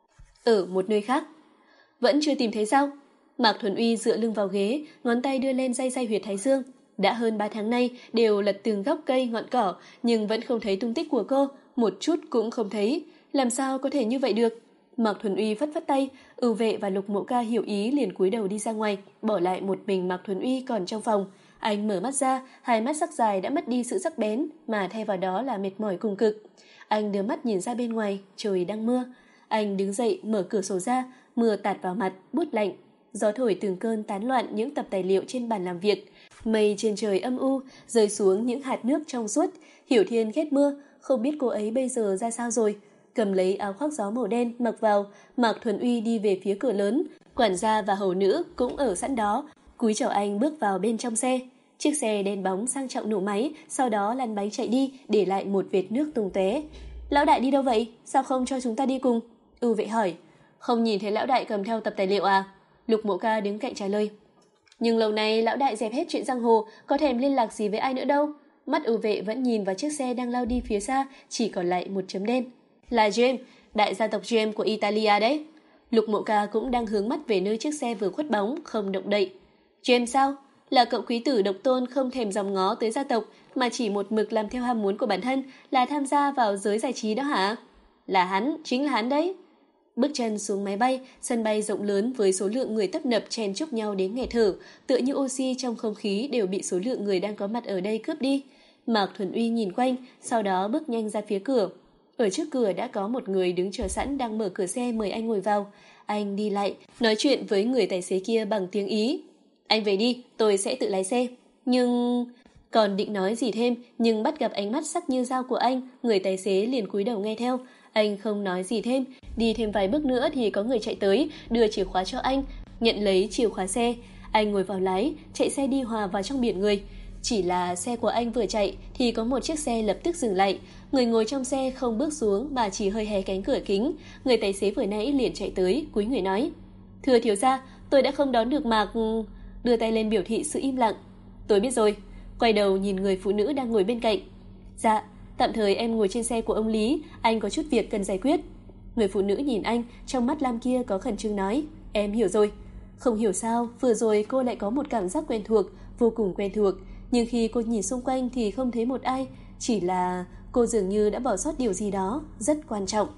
Ở một nơi khác. Vẫn chưa tìm thấy sao? Mạc Thuần Uy dựa lưng vào ghế, ngón tay đưa lên day huyệt thái dương. Đã hơn 3 tháng nay đều lật từng gốc cây ngọn cỏ, nhưng vẫn không thấy tung tích của cô, một chút cũng không thấy. Làm sao có thể như vậy được? Mạc Thuần Uy phất phất tay, Ưu Vệ và Lục Mộ Ca hiểu ý liền cúi đầu đi ra ngoài, bỏ lại một mình Mạc Thuần Uy còn trong phòng. Anh mở mắt ra, hai mắt sắc dài đã mất đi sự sắc bén, mà thay vào đó là mệt mỏi cùng cực. Anh đưa mắt nhìn ra bên ngoài, trời đang mưa. Anh đứng dậy mở cửa sổ ra, mưa tạt vào mặt, buốt lạnh. Gió thổi từng cơn tán loạn những tập tài liệu trên bàn làm việc. Mây trên trời âm u, rơi xuống những hạt nước trong suốt. Hiểu Thiên ghét mưa, không biết cô ấy bây giờ ra sao rồi. Cầm lấy áo khoác gió màu đen mặc vào, Mạc Thuần Uy đi về phía cửa lớn. Quản gia và hầu nữ cũng ở sẵn đó. Cúi chào anh bước vào bên trong xe. Chiếc xe đen bóng sang trọng nổ máy, sau đó lăn bánh chạy đi, để lại một vệt nước tung tóe. Lão đại đi đâu vậy? Sao không cho chúng ta đi cùng? Ưu Vệ hỏi. Không nhìn thấy lão đại cầm theo tập tài liệu à? Lục Mộ Ca đứng cạnh trả lời. Nhưng lâu nay lão đại dẹp hết chuyện giang hồ, có thèm liên lạc gì với ai nữa đâu. Mắt Ưu Vệ vẫn nhìn vào chiếc xe đang lao đi phía xa, chỉ còn lại một chấm đen. Là James, đại gia tộc James của Italia đấy. Lục Mộ Ca cũng đang hướng mắt về nơi chiếc xe vừa khuất bóng, không động đậy. James sao? Là cậu quý tử độc tôn không thèm dòm ngó tới gia tộc mà chỉ một mực làm theo ham muốn của bản thân, là tham gia vào giới giải trí đó hả? Là hắn, chính là hắn đấy. Bước chân xuống máy bay, sân bay rộng lớn với số lượng người tấp nập chen chúc nhau đến nghẹt thở, tựa như oxy trong không khí đều bị số lượng người đang có mặt ở đây cướp đi. Mạc Thuần Uy nhìn quanh, sau đó bước nhanh ra phía cửa. Ở trước cửa đã có một người đứng chờ sẵn đang mở cửa xe mời anh ngồi vào. Anh đi lại, nói chuyện với người tài xế kia bằng tiếng Ý. Anh về đi, tôi sẽ tự lái xe. Nhưng... Còn định nói gì thêm, nhưng bắt gặp ánh mắt sắc như dao của anh, người tài xế liền cúi đầu nghe theo. Anh không nói gì thêm, đi thêm vài bước nữa thì có người chạy tới, đưa chìa khóa cho anh, nhận lấy chìa khóa xe. Anh ngồi vào lái, chạy xe đi hòa vào trong biển người. Chỉ là xe của anh vừa chạy thì có một chiếc xe lập tức dừng lại. Người ngồi trong xe không bước xuống mà chỉ hơi hé cánh cửa kính. Người tài xế vừa nãy liền chạy tới, cúi người nói: Thưa thiếu gia, tôi đã không đón được Mạc... Đưa tay lên biểu thị sự im lặng. Tôi biết rồi. Quay đầu nhìn người phụ nữ đang ngồi bên cạnh. Dạ, tạm thời em ngồi trên xe của ông Lý, anh có chút việc cần giải quyết. Người phụ nữ nhìn anh, trong mắt lam kia có khẩn trương nói: Em hiểu rồi. Không hiểu sao, vừa rồi cô lại có một cảm giác quen thuộc, vô cùng quen thuộc. Nhưng khi cô nhìn xung quanh thì không thấy một ai, chỉ là cô dường như đã bỏ sót điều gì đó rất quan trọng.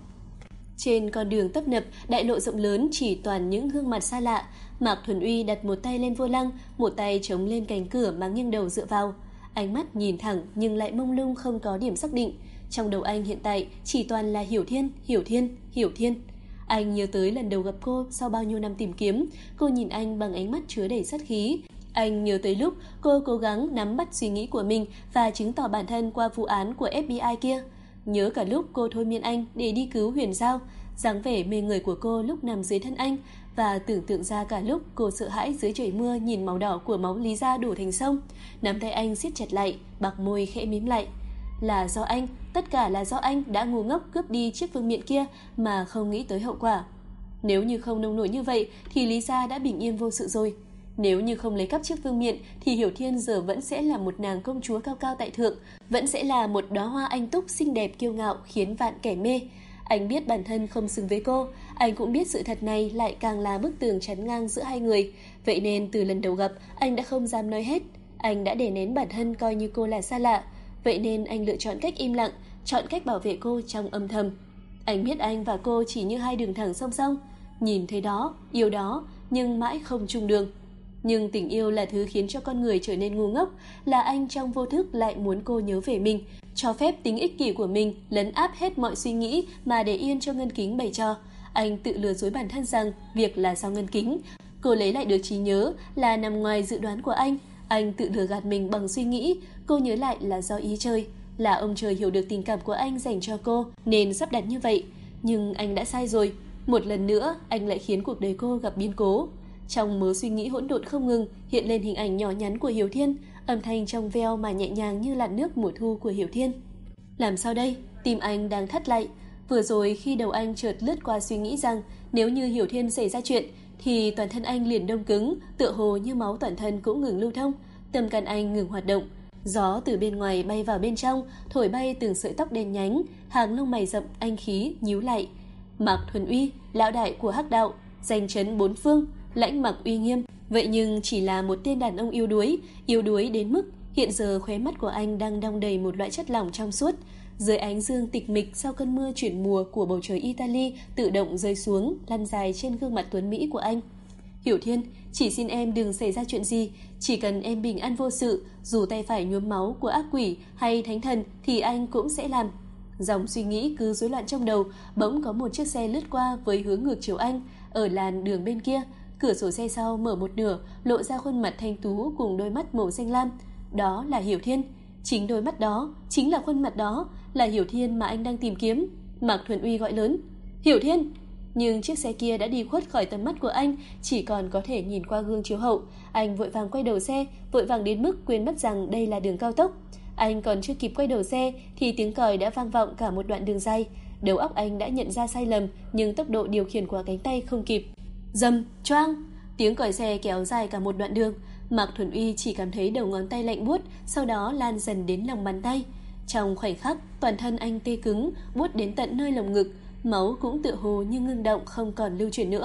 Trên con đường tấp nập, đại lộ rộng lớn chỉ toàn những gương mặt xa lạ. Mạc Thuần Uy đặt một tay lên vô lăng, một tay chống lên cánh cửa mà nghiêng đầu dựa vào. Ánh mắt nhìn thẳng nhưng lại mông lung không có điểm xác định. Trong đầu anh hiện tại chỉ toàn là Hiểu Thiên, Hiểu Thiên, Hiểu Thiên. Anh nhớ tới lần đầu gặp cô sau bao nhiêu năm tìm kiếm, cô nhìn anh bằng ánh mắt chứa đầy sát khí. Anh nhớ tới lúc cô cố gắng nắm bắt suy nghĩ của mình và chứng tỏ bản thân qua vụ án của FBI kia. Nhớ cả lúc cô thôi miên anh để đi cứu Huyền Giao, dáng vẻ mê người của cô lúc nằm dưới thân anh, và tưởng tượng ra cả lúc cô sợ hãi dưới trời mưa nhìn màu đỏ của máu Lý Gia đổ thành sông. Nắm tay anh siết chặt lại, bạc môi khẽ mím lại. Là do anh, tất cả là do anh đã ngu ngốc cướp đi chiếc vương miện kia mà không nghĩ tới hậu quả. Nếu như không nông nổi như vậy thì Lý Gia đã bình yên vô sự rồi. Nếu như không lấy cắp chiếc vương miện thì Hiểu Thiên giờ vẫn sẽ là một nàng công chúa cao cao tại thượng, vẫn sẽ là một đóa hoa anh túc xinh đẹp kiêu ngạo khiến vạn kẻ mê. Anh biết bản thân không xứng với cô, anh cũng biết sự thật này lại càng là bức tường chắn ngang giữa hai người. Vậy nên từ lần đầu gặp, anh đã không dám nói hết. Anh đã đè nén bản thân coi như cô là xa lạ. Vậy nên anh lựa chọn cách im lặng, chọn cách bảo vệ cô trong âm thầm. Anh biết anh và cô chỉ như hai đường thẳng song song, nhìn thấy đó, yêu đó, nhưng mãi không chung đường. Nhưng tình yêu là thứ khiến cho con người trở nên ngu ngốc, là anh trong vô thức lại muốn cô nhớ về mình, cho phép tính ích kỷ của mình lấn áp hết mọi suy nghĩ mà để yên cho Ngân Kính bày trò. Anh tự lừa dối bản thân rằng việc là do Ngân Kính, cô lấy lại được trí nhớ là nằm ngoài dự đoán của anh. Anh tự lừa gạt mình bằng suy nghĩ cô nhớ lại là do ý trời, là ông trời hiểu được tình cảm của anh dành cho cô nên sắp đặt như vậy. Nhưng anh đã sai rồi. Một lần nữa anh lại khiến cuộc đời cô gặp biến cố. Trong mớ suy nghĩ hỗn độn không ngừng hiện lên hình ảnh nhỏ nhắn của Hiểu Thiên, âm thanh trong veo mà nhẹ nhàng như làn nước mùa thu của Hiểu Thiên. Làm sao đây? Tim anh đang thắt lại. Vừa rồi khi đầu anh chợt lướt qua suy nghĩ rằng nếu như Hiểu Thiên xảy ra chuyện thì toàn thân anh liền đông cứng, tựa hồ như máu toàn thân cũng ngừng lưu thông, tâm can anh ngừng hoạt động. Gió từ bên ngoài bay vào bên trong, thổi bay từng sợi tóc đen nhánh, hàng lông mày rậm anh khí nhíu lại. Mạc Thuần Uy, lão đại của Hắc Đạo, danh chấn bốn phương, lãnh mặc uy nghiêm, vậy nhưng chỉ là một tên đàn ông yếu đuối đến mức hiện giờ khóe mắt của anh đang đong đầy một loại chất lỏng trong suốt. Dưới ánh dương tịch mịch sau cơn mưa chuyển mùa của bầu trời Italy tự động rơi xuống, lăn dài trên gương mặt tuấn mỹ của anh. Hiểu Thiên, chỉ xin em đừng xảy ra chuyện gì, chỉ cần em bình an vô sự, dù tay phải nhuốm máu của ác quỷ hay thánh thần thì anh cũng sẽ làm. Dòng suy nghĩ cứ rối loạn trong đầu, bỗng có một chiếc xe lướt qua với hướng ngược chiều anh, ở làn đường bên kia. Cửa sổ xe sau mở một nửa, lộ ra khuôn mặt thanh tú cùng đôi mắt màu xanh lam. Đó là Hiểu Thiên. Chính đôi mắt đó, chính là khuôn mặt đó, là Hiểu Thiên mà anh đang tìm kiếm. Mạc Thuần Uy gọi lớn: Hiểu Thiên! Nhưng chiếc xe kia đã đi khuất khỏi tầm mắt của anh, chỉ còn có thể nhìn qua gương chiếu hậu. Anh vội vàng quay đầu xe, vội vàng đến mức quên mất rằng đây là đường cao tốc. Anh còn chưa kịp quay đầu xe thì tiếng còi đã vang vọng cả một đoạn đường dài. Đầu óc anh đã nhận ra sai lầm, nhưng tốc độ điều khiển của cánh tay không kịp. Rầm, choang, tiếng còi xe kéo dài cả một đoạn đường. Mạc Thuần Uy chỉ cảm thấy đầu ngón tay lạnh buốt, sau đó lan dần đến lòng bàn tay. Trong khoảnh khắc, toàn thân anh tê cứng, buốt đến tận nơi lồng ngực, máu cũng tựa hồ như ngưng động không còn lưu chuyển nữa.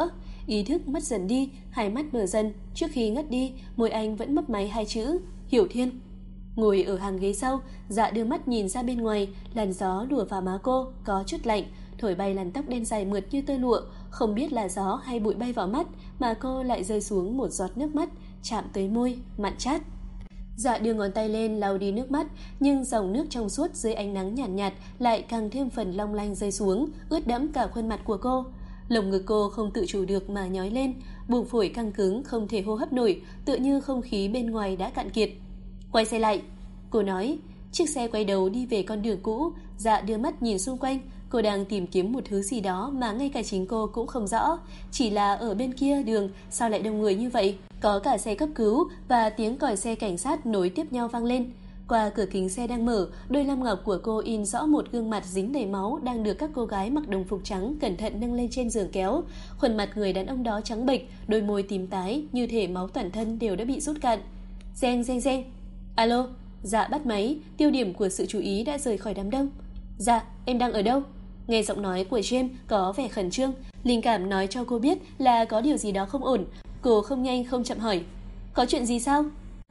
ý thức mất dần đi, hai mắt mở dần. Trước khi ngất đi, môi anh vẫn mấp máy hai chữ Hiểu Thiên. Ngồi ở hàng ghế sau, Dạ đưa mắt nhìn ra bên ngoài, làn gió lùa vào má cô, có chút lạnh, thổi bay làn tóc đen dài mượt như tơ lụa. Không biết là gió hay bụi bay vào mắt mà cô lại rơi xuống một giọt nước mắt, chạm tới môi, mặn chát. Dạ đưa ngón tay lên lau đi nước mắt, nhưng dòng nước trong suốt dưới ánh nắng nhàn nhạt, lại càng thêm phần long lanh rơi xuống, ướt đẫm cả khuôn mặt của cô. Lồng ngực cô không tự chủ được mà nhói lên, buồng phổi căng cứng không thể hô hấp nổi, tựa như không khí bên ngoài đã cạn kiệt. Quay xe lại, cô nói. Chiếc xe quay đầu đi về con đường cũ. Dạ đưa mắt nhìn xung quanh, cô đang tìm kiếm một thứ gì đó mà ngay cả chính cô cũng không rõ. Chỉ là ở bên kia đường sao lại đông người như vậy, có cả xe cấp cứu và tiếng còi xe cảnh sát nối tiếp nhau vang lên. Qua cửa kính xe đang mở, đôi lam ngọc của cô in rõ một gương mặt dính đầy máu đang được các cô gái mặc đồng phục trắng cẩn thận nâng lên trên giường kéo. Khuôn mặt người đàn ông đó trắng bệch, đôi môi tím tái, như thể máu toàn thân đều đã bị rút cạn. Reng reng reng. Alo. Dạ bắt máy, tiêu điểm của sự chú ý đã rời khỏi đám đông. Dạ, em đang ở đâu? Nghe giọng nói của James có vẻ khẩn trương, linh cảm nói cho cô biết là có điều gì đó không ổn. Cô không nhanh không chậm hỏi. Có chuyện gì sao?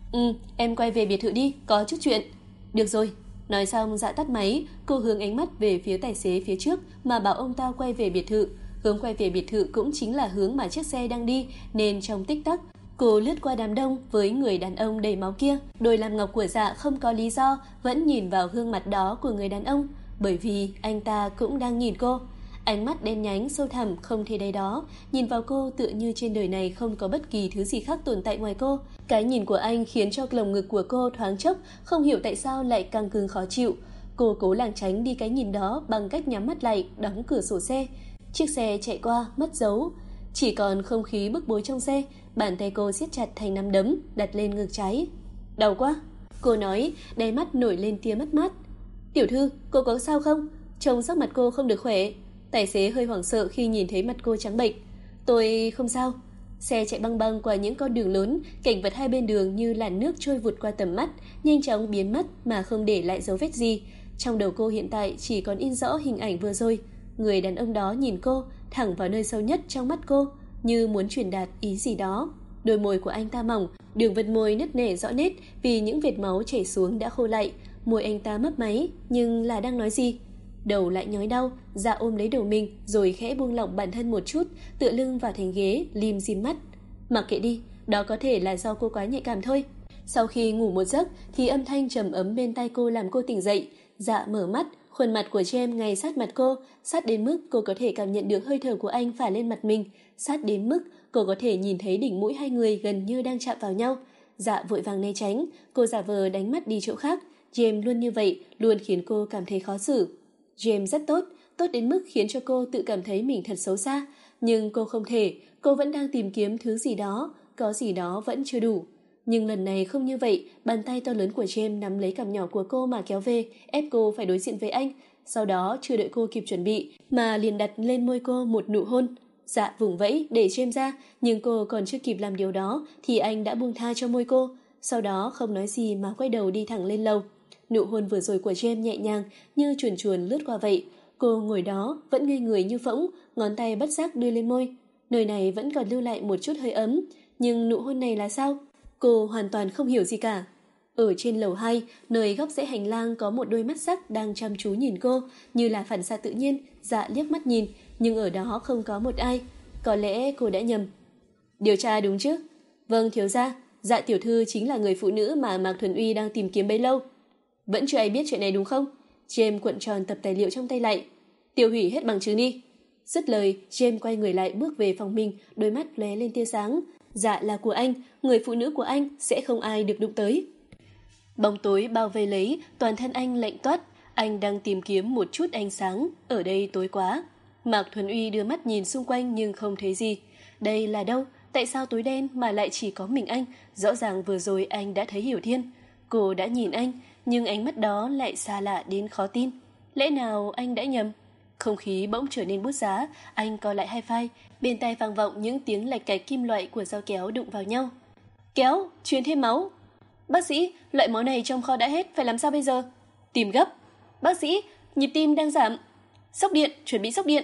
Em quay về biệt thự đi, có chút chuyện. Được rồi. Nói xong Dạ tắt máy, cô hướng ánh mắt về phía tài xế phía trước mà bảo ông ta quay về biệt thự. Hướng quay về biệt thự cũng chính là hướng mà chiếc xe đang đi, nên trong tích tắc cô lướt qua đám đông với người đàn ông đầy máu kia. Đôi lam ngọc của Dạ không có lý do vẫn nhìn vào gương mặt đó của người đàn ông, bởi vì anh ta cũng đang nhìn cô. Ánh mắt đen nhánh sâu thẳm không thể đáy đó, nhìn vào cô tựa như trên đời này không có bất kỳ thứ gì khác tồn tại ngoài cô. Cái nhìn của anh khiến cho lồng ngực của cô thoáng chốc không hiểu tại sao lại căng cứng khó chịu. Cô cố lảng tránh đi cái nhìn đó bằng cách nhắm mắt lại, đóng cửa sổ xe. Chiếc xe chạy qua, mất dấu. Chỉ còn không khí bức bối trong xe. Bàn tay cô siết chặt thành nắm đấm, đặt lên ngực trái. Đau quá, cô nói, đáy mắt nổi lên tia mất mát. Tiểu thư, cô có sao không? Trông sắc mặt cô không được khỏe. Tài xế hơi hoảng sợ khi nhìn thấy mặt cô trắng bệch. Tôi không sao. Xe chạy băng băng qua những con đường lớn, cảnh vật hai bên đường như làn nước trôi vụt qua tầm mắt, nhanh chóng biến mất mà không để lại dấu vết gì. Trong đầu cô hiện tại chỉ còn in rõ hình ảnh vừa rồi. Người đàn ông đó nhìn cô, thẳng vào nơi sâu nhất trong mắt cô, như muốn truyền đạt ý gì đó. Đôi môi của anh ta mỏng, đường vân môi nứt nẻ rõ nét vì những vệt máu chảy xuống đã khô lại. Môi anh ta mấp máy, nhưng là đang nói gì? Đầu lại nhói đau, Dạ ôm lấy đầu mình rồi khẽ buông lỏng bản thân một chút, tựa lưng vào thành ghế, lim dim mắt. Mặc kệ đi, đó có thể là do cô quá nhạy cảm thôi. Sau khi ngủ một giấc thì âm thanh trầm ấm bên tai cô làm cô tỉnh dậy. Dạ mở mắt, khuôn mặt của James ngay sát mặt cô, sát đến mức cô có thể cảm nhận được hơi thở của anh phả lên mặt mình, sát đến mức cô có thể nhìn thấy đỉnh mũi hai người gần như đang chạm vào nhau. Dạ vội vàng né tránh, cô giả vờ đánh mắt đi chỗ khác. James luôn như vậy, luôn khiến cô cảm thấy khó xử. James rất tốt, tốt đến mức khiến cho cô tự cảm thấy mình thật xấu xa. Nhưng cô không thể, cô vẫn đang tìm kiếm thứ gì đó, có gì đó vẫn chưa đủ. Nhưng lần này không như vậy, bàn tay to lớn của James nắm lấy cằm nhỏ của cô mà kéo về, ép cô phải đối diện với anh. Sau đó chưa đợi cô kịp chuẩn bị, mà liền đặt lên môi cô một nụ hôn. Dạ vùng vẫy để James ra, nhưng cô còn chưa kịp làm điều đó thì anh đã buông tha cho môi cô. Sau đó không nói gì mà quay đầu đi thẳng lên lầu. Nụ hôn vừa rồi của James nhẹ nhàng như chuồn chuồn lướt qua vậy. Cô ngồi đó vẫn ngây người như phỗng, ngón tay bất giác đưa lên môi. Nơi này vẫn còn lưu lại một chút hơi ấm, nhưng nụ hôn này là sao? Cô hoàn toàn không hiểu gì cả. Ở trên lầu 2, nơi góc rẽ hành lang có một đôi mắt sắc đang chăm chú nhìn cô, như là phản xạ tự nhiên. Dạ liếc mắt nhìn, nhưng ở đó không có một ai. Có lẽ cô đã nhầm. Điều tra đúng chứ? Vâng thiếu gia, Dạ tiểu thư chính là người phụ nữ mà Mạc Thuần Uy đang tìm kiếm bấy lâu. Vẫn chưa ai biết chuyện này đúng không? James cuộn tròn tập tài liệu trong tay lại. Tiêu hủy hết bằng chứng đi. Dứt lời, James quay người lại bước về phòng mình, đôi mắt lóe lên tia sáng. Dạ là của anh, người phụ nữ của anh sẽ không ai được đụng tới. Bóng tối bao vây lấy, toàn thân anh lạnh toát. Anh đang tìm kiếm một chút ánh sáng, ở đây tối quá. Mạc Thuần Uy đưa mắt nhìn xung quanh nhưng không thấy gì. Đây là đâu? Tại sao tối đen mà lại chỉ có mình anh? Rõ ràng vừa rồi anh đã thấy Hiểu Thiên. Cô đã nhìn anh, nhưng ánh mắt đó lại xa lạ đến khó tin. Lẽ nào anh đã nhầm? Không khí bỗng trở nên bút giá, anh co lại hai vai, bên tai vang vọng những tiếng lạch cạch kim loại của dao kéo đụng vào nhau. Kéo, truyền thêm máu. Bác sĩ, loại máu này trong kho đã hết, phải làm sao bây giờ? Tìm gấp. Bác sĩ, nhịp tim đang giảm. Sốc điện, chuẩn bị sốc điện.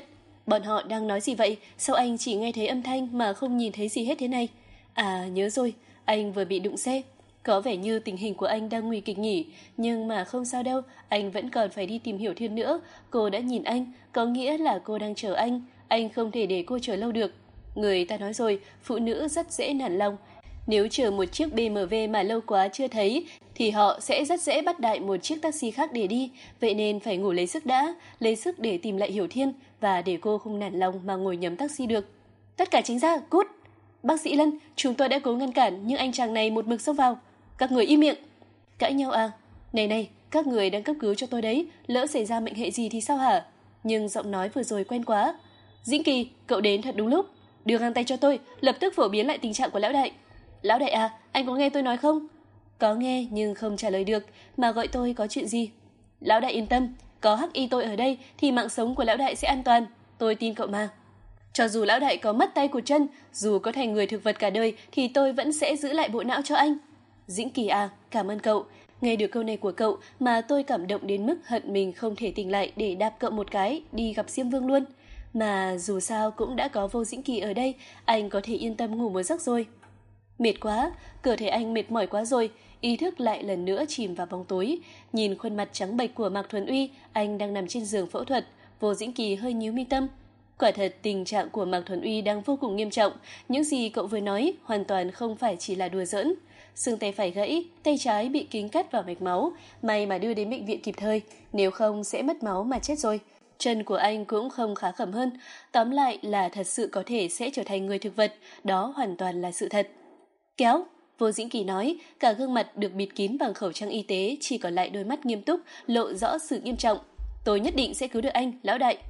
Bọn họ đang nói gì vậy? Sao anh chỉ nghe thấy âm thanh mà không nhìn thấy gì hết thế này? À, nhớ rồi, anh vừa bị đụng xe. Có vẻ như tình hình của anh đang nguy kịch nhỉ, nhưng mà không sao đâu, anh vẫn còn phải đi tìm hiểu thêm nữa. Cô đã nhìn anh, có nghĩa là cô đang chờ anh không thể để cô chờ lâu được. Người ta nói rồi, phụ nữ rất dễ nản lòng. Nếu chờ một chiếc BMW mà lâu quá chưa thấy, thì họ sẽ rất dễ bắt đại một chiếc taxi khác để đi. Vậy nên phải ngủ lấy sức đã, lấy sức để tìm lại Hiểu Thiên, và để cô không nản lòng mà ngồi nhấm taxi được. Tất cả tránh ra, cút! Bác sĩ Lân, chúng tôi đã cố ngăn cản, nhưng anh chàng này một mực xông vào. Các người im miệng! Cãi nhau à? Này, các người đang cấp cứu cho tôi đấy, lỡ xảy ra mệnh hệ gì thì sao hả? Nhưng giọng nói vừa rồi quen quá. Dĩnh Kỳ, cậu đến thật đúng lúc. Đưa găng tay cho tôi, lập tức phổ biến lại tình trạng của lão đại. Lão đại à, anh có nghe tôi nói không? Có nghe nhưng không trả lời được, mà gọi tôi có chuyện gì? Lão đại yên tâm, có hắc y tôi ở đây thì mạng sống của lão đại sẽ an toàn, tôi tin cậu mà. Cho dù lão đại có mất tay cụt chân, dù có thành người thực vật cả đời thì tôi vẫn sẽ giữ lại bộ não cho anh. Dĩnh Kỳ à, cảm ơn cậu. Nghe được câu này của cậu mà tôi cảm động đến mức hận mình không thể tỉnh lại để đạp cậu một cái đi gặp Diêm Vương luôn. Mà dù sao cũng đã có Vô Dĩnh Kỳ ở đây, anh có thể yên tâm ngủ một giấc rồi. Mệt quá, cơ thể anh mệt mỏi quá rồi, ý thức lại lần nữa chìm vào bóng tối. Nhìn khuôn mặt trắng bệch của Mạc Thuần Uy, anh đang nằm trên giường phẫu thuật. Vô Dĩnh Kỳ hơi nhíu mi tâm. Quả thật tình trạng của Mạc Thuần Uy đang vô cùng nghiêm trọng, những gì cậu vừa nói hoàn toàn không phải chỉ là đùa giỡn. Xương tay phải gãy, tay trái bị kính cắt vào mạch máu, may mà đưa đến bệnh viện kịp thời, nếu không sẽ mất máu mà chết rồi. Chân của anh cũng không khá khẩm hơn, tóm lại là thật sự có thể sẽ trở thành người thực vật, đó hoàn toàn là sự thật. Kéo, Vô Dĩnh Kỳ nói, cả gương mặt được bịt kín bằng khẩu trang y tế, chỉ còn lại đôi mắt nghiêm túc, lộ rõ sự nghiêm trọng. Tôi nhất định sẽ cứu được anh, lão đại.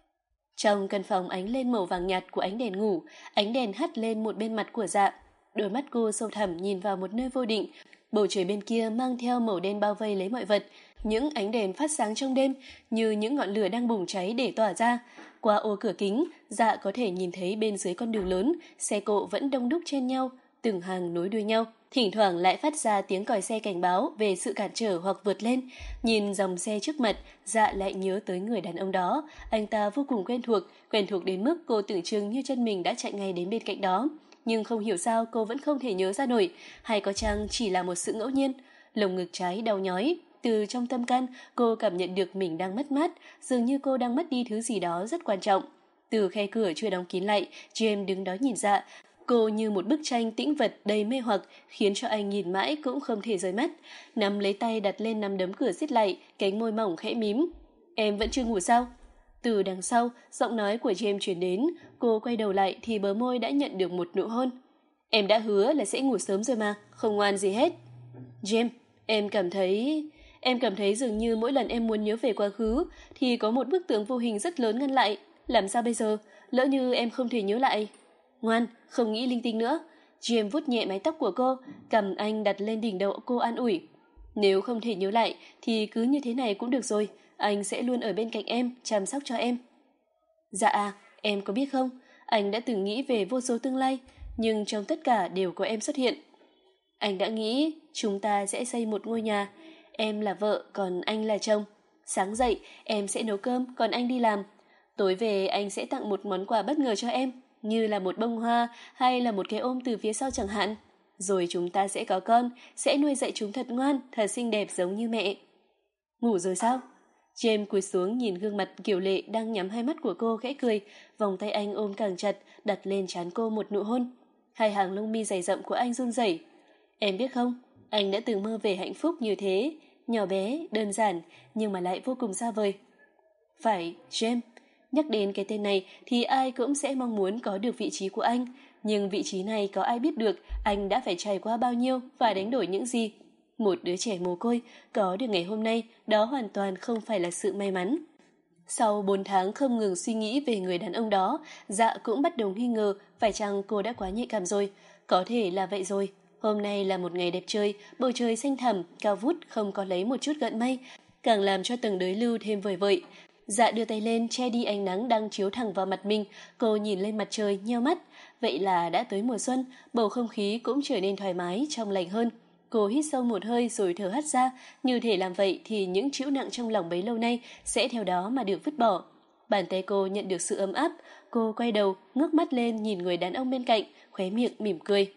Trong căn phòng ánh lên màu vàng nhạt của ánh đèn ngủ, ánh đèn hắt lên một bên mặt của Dạ. Đôi mắt cô sâu thẳm nhìn vào một nơi vô định, bầu trời bên kia mang theo màu đen bao vây lấy mọi vật, những ánh đèn phát sáng trong đêm như những ngọn lửa đang bùng cháy để tỏa ra. Qua ô cửa kính, Dạ có thể nhìn thấy bên dưới con đường lớn, xe cộ vẫn đông đúc chen nhau, từng hàng nối đuôi nhau. Thỉnh thoảng lại phát ra tiếng còi xe cảnh báo về sự cản trở hoặc vượt lên. Nhìn dòng xe trước mặt, Dạ lại nhớ tới người đàn ông đó. Anh ta vô cùng quen thuộc đến mức cô tưởng chừng như chân mình đã chạy ngay đến bên cạnh đó. Nhưng không hiểu sao cô vẫn không thể nhớ ra nổi, hay có chăng chỉ là một sự ngẫu nhiên. Lồng ngực trái đau nhói, từ trong tâm can cô cảm nhận được mình đang mất mát, dường như cô đang mất đi thứ gì đó rất quan trọng. Từ khe cửa chưa đóng kín lại, James đứng đó nhìn Dạ. Cô như một bức tranh tĩnh vật đầy mê hoặc, khiến cho anh nhìn mãi cũng không thể rời mắt. Nắm lấy tay đặt lên nắm đấm cửa siết lại, cánh môi mỏng khẽ mím. Em vẫn chưa ngủ sao? Từ đằng sau, giọng nói của James truyền đến, cô quay đầu lại thì bờ môi đã nhận được một nụ hôn. Em đã hứa là sẽ ngủ sớm rồi mà, không ngoan gì hết. James, em cảm thấy dường như mỗi lần em muốn nhớ về quá khứ thì có một bức tường vô hình rất lớn ngăn lại. Làm sao bây giờ? Lỡ như em không thể nhớ lại. Ngoan, không nghĩ linh tinh nữa. James vuốt nhẹ mái tóc của cô, cầm anh đặt lên đỉnh đầu cô an ủi. Nếu không thể nhớ lại thì cứ như thế này cũng được rồi, anh sẽ luôn ở bên cạnh em, chăm sóc cho em. Dạ, em có biết không, anh đã từng nghĩ về vô số tương lai, nhưng trong tất cả đều có em xuất hiện. Anh đã nghĩ chúng ta sẽ xây một ngôi nhà, em là vợ còn anh là chồng. Sáng dậy em sẽ nấu cơm còn anh đi làm. Tối về anh sẽ tặng một món quà bất ngờ cho em, như là một bông hoa hay là một cái ôm từ phía sau chẳng hạn. Rồi chúng ta sẽ có con, sẽ nuôi dạy chúng thật ngoan, thật xinh đẹp giống như mẹ. Ngủ rồi sao? James cúi xuống nhìn gương mặt kiều lệ đang nhắm hai mắt của cô khẽ cười, vòng tay anh ôm càng chặt, đặt lên trán cô một nụ hôn. Hai hàng lông mi dày rậm của anh run rẩy. Em biết không, anh đã từng mơ về hạnh phúc như thế, nhỏ bé, đơn giản, nhưng mà lại vô cùng xa vời. Phải, James. Nhắc đến cái tên này thì ai cũng sẽ mong muốn có được vị trí của anh, nhưng vị trí này có ai biết được anh đã phải trải qua bao nhiêu và đánh đổi những gì. Một đứa trẻ mồ côi có được ngày hôm nay, đó hoàn toàn không phải là sự may mắn. Sau 4 tháng không ngừng suy nghĩ về người đàn ông đó, Dạ cũng bắt đầu nghi ngờ phải chăng cô đã quá nhạy cảm rồi. Có thể là vậy rồi. Hôm nay là một ngày đẹp trời, bầu trời xanh thẳm, cao vút không có lấy một chút gợn mây, càng làm cho tầng đới lưu thêm vời vợi. Dạ đưa tay lên che đi ánh nắng đang chiếu thẳng vào mặt mình, cô nhìn lên mặt trời nheo mắt. Vậy là đã tới mùa xuân, bầu không khí cũng trở nên thoải mái, trong lành hơn. Cô hít sâu một hơi rồi thở hắt ra, như thể làm vậy thì những trĩu nặng trong lòng bấy lâu nay sẽ theo đó mà được vứt bỏ. Bàn tay cô nhận được sự ấm áp, cô quay đầu, ngước mắt lên nhìn người đàn ông bên cạnh, khóe miệng mỉm cười.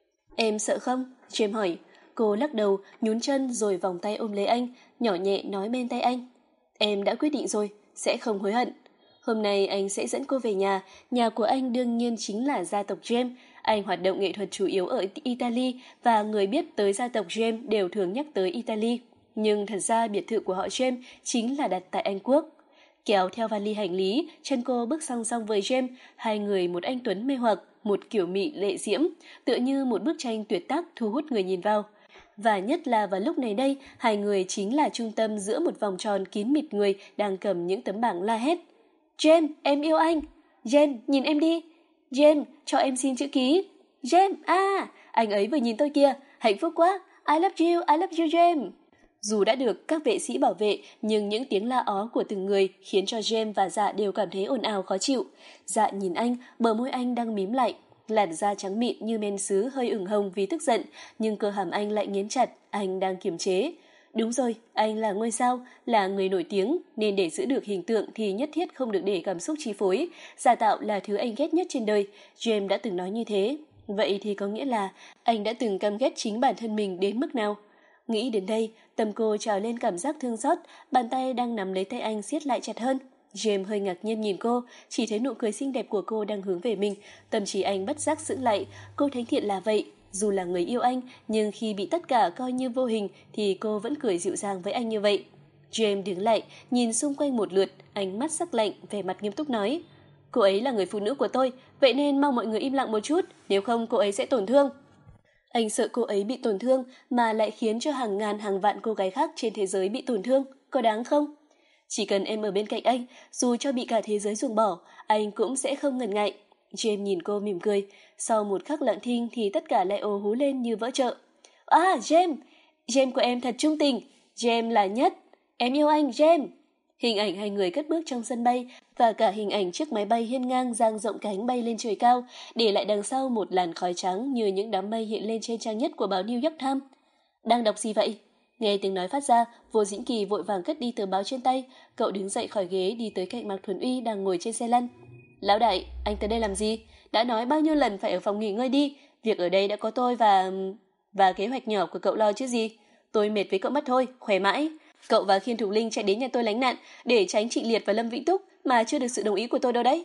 Em sợ không? James hỏi. Cô lắc đầu, nhún chân rồi vòng tay ôm lấy anh, nhỏ nhẹ nói bên tay anh. Em đã quyết định rồi, sẽ không hối hận. Hôm nay anh sẽ dẫn cô về nhà của anh đương nhiên chính là gia tộc James. Anh hoạt động nghệ thuật chủ yếu ở Italy và người biết tới gia tộc James đều thường nhắc tới Italy. Nhưng thật ra biệt thự của họ James chính là đặt tại Anh Quốc. Kéo theo vali hành lý, chân cô bước song song với James, hai người một anh tuấn mê hoặc, một kiểu mị lệ diễm, tựa như một bức tranh tuyệt tác thu hút người nhìn vào. Và nhất là vào lúc này đây, hai người chính là trung tâm giữa một vòng tròn kín mịt người đang cầm những tấm bảng la hét. James, em yêu anh. James, nhìn em đi. James, cho em xin chữ ký. James, anh ấy vừa nhìn tôi kìa, hạnh phúc quá. I love you James. Dù đã được các vệ sĩ bảo vệ, nhưng những tiếng la ó của từng người khiến cho James và Dạ đều cảm thấy ồn ào khó chịu. Dạ nhìn anh, bờ môi anh đang mím lại, làn da trắng mịn như men sứ hơi ửng hồng vì tức giận, nhưng cơ hàm anh lại nghiến chặt, anh đang kiềm chế. Đúng rồi, anh là ngôi sao, là người nổi tiếng, nên để giữ được hình tượng thì nhất thiết không được để cảm xúc chi phối. Giả tạo là thứ anh ghét nhất trên đời, James đã từng nói như thế. Vậy thì có nghĩa là anh đã từng căm ghét chính bản thân mình đến mức nào? Nghĩ đến đây, tâm cô trào lên cảm giác thương xót, bàn tay đang nắm lấy tay anh siết lại chặt hơn. James hơi ngạc nhiên nhìn cô, chỉ thấy nụ cười xinh đẹp của cô đang hướng về mình, tâm trí anh bất giác sững lại, cô thánh thiện là vậy. Dù là người yêu anh, nhưng khi bị tất cả coi như vô hình thì cô vẫn cười dịu dàng với anh như vậy. James đứng lại, nhìn xung quanh một lượt, ánh mắt sắc lạnh, vẻ mặt nghiêm túc nói. Cô ấy là người phụ nữ của tôi, vậy nên mong mọi người im lặng một chút, nếu không cô ấy sẽ tổn thương. Anh sợ cô ấy bị tổn thương mà lại khiến cho hàng ngàn hàng vạn cô gái khác trên thế giới bị tổn thương, có đáng không? Chỉ cần em ở bên cạnh anh, dù cho bị cả thế giới ruồng bỏ, anh cũng sẽ không ngần ngại. James nhìn cô mỉm cười, sau một khắc lặng thinh thì tất cả lại ồ hú lên như vỡ chợ. James! James của em thật trung tình, James là nhất, em yêu anh James! Hình ảnh hai người cất bước trong sân bay và cả hình ảnh chiếc máy bay hiên ngang dang rộng cánh bay lên trời cao, để lại đằng sau một làn khói trắng như những đám mây hiện lên trên trang nhất của báo New York Times. Đang đọc gì vậy? Nghe tiếng nói phát ra, Vô Dĩnh Kỳ vội vàng cất đi tờ báo trên tay, cậu đứng dậy khỏi ghế đi tới cạnh Mạc Thuần Uy đang ngồi trên xe lăn. Lão đại, anh tới đây làm gì? Đã nói bao nhiêu lần phải ở phòng nghỉ ngơi đi, việc ở đây đã có tôi và kế hoạch nhỏ của cậu lo chứ gì. Tôi mệt với cậu mất thôi, khỏe mãi. Cậu và Khiên Thục Linh chạy đến nhà tôi lánh nạn để tránh Trịnh Liệt và Lâm Vĩnh Túc mà chưa được sự đồng ý của tôi đâu đấy.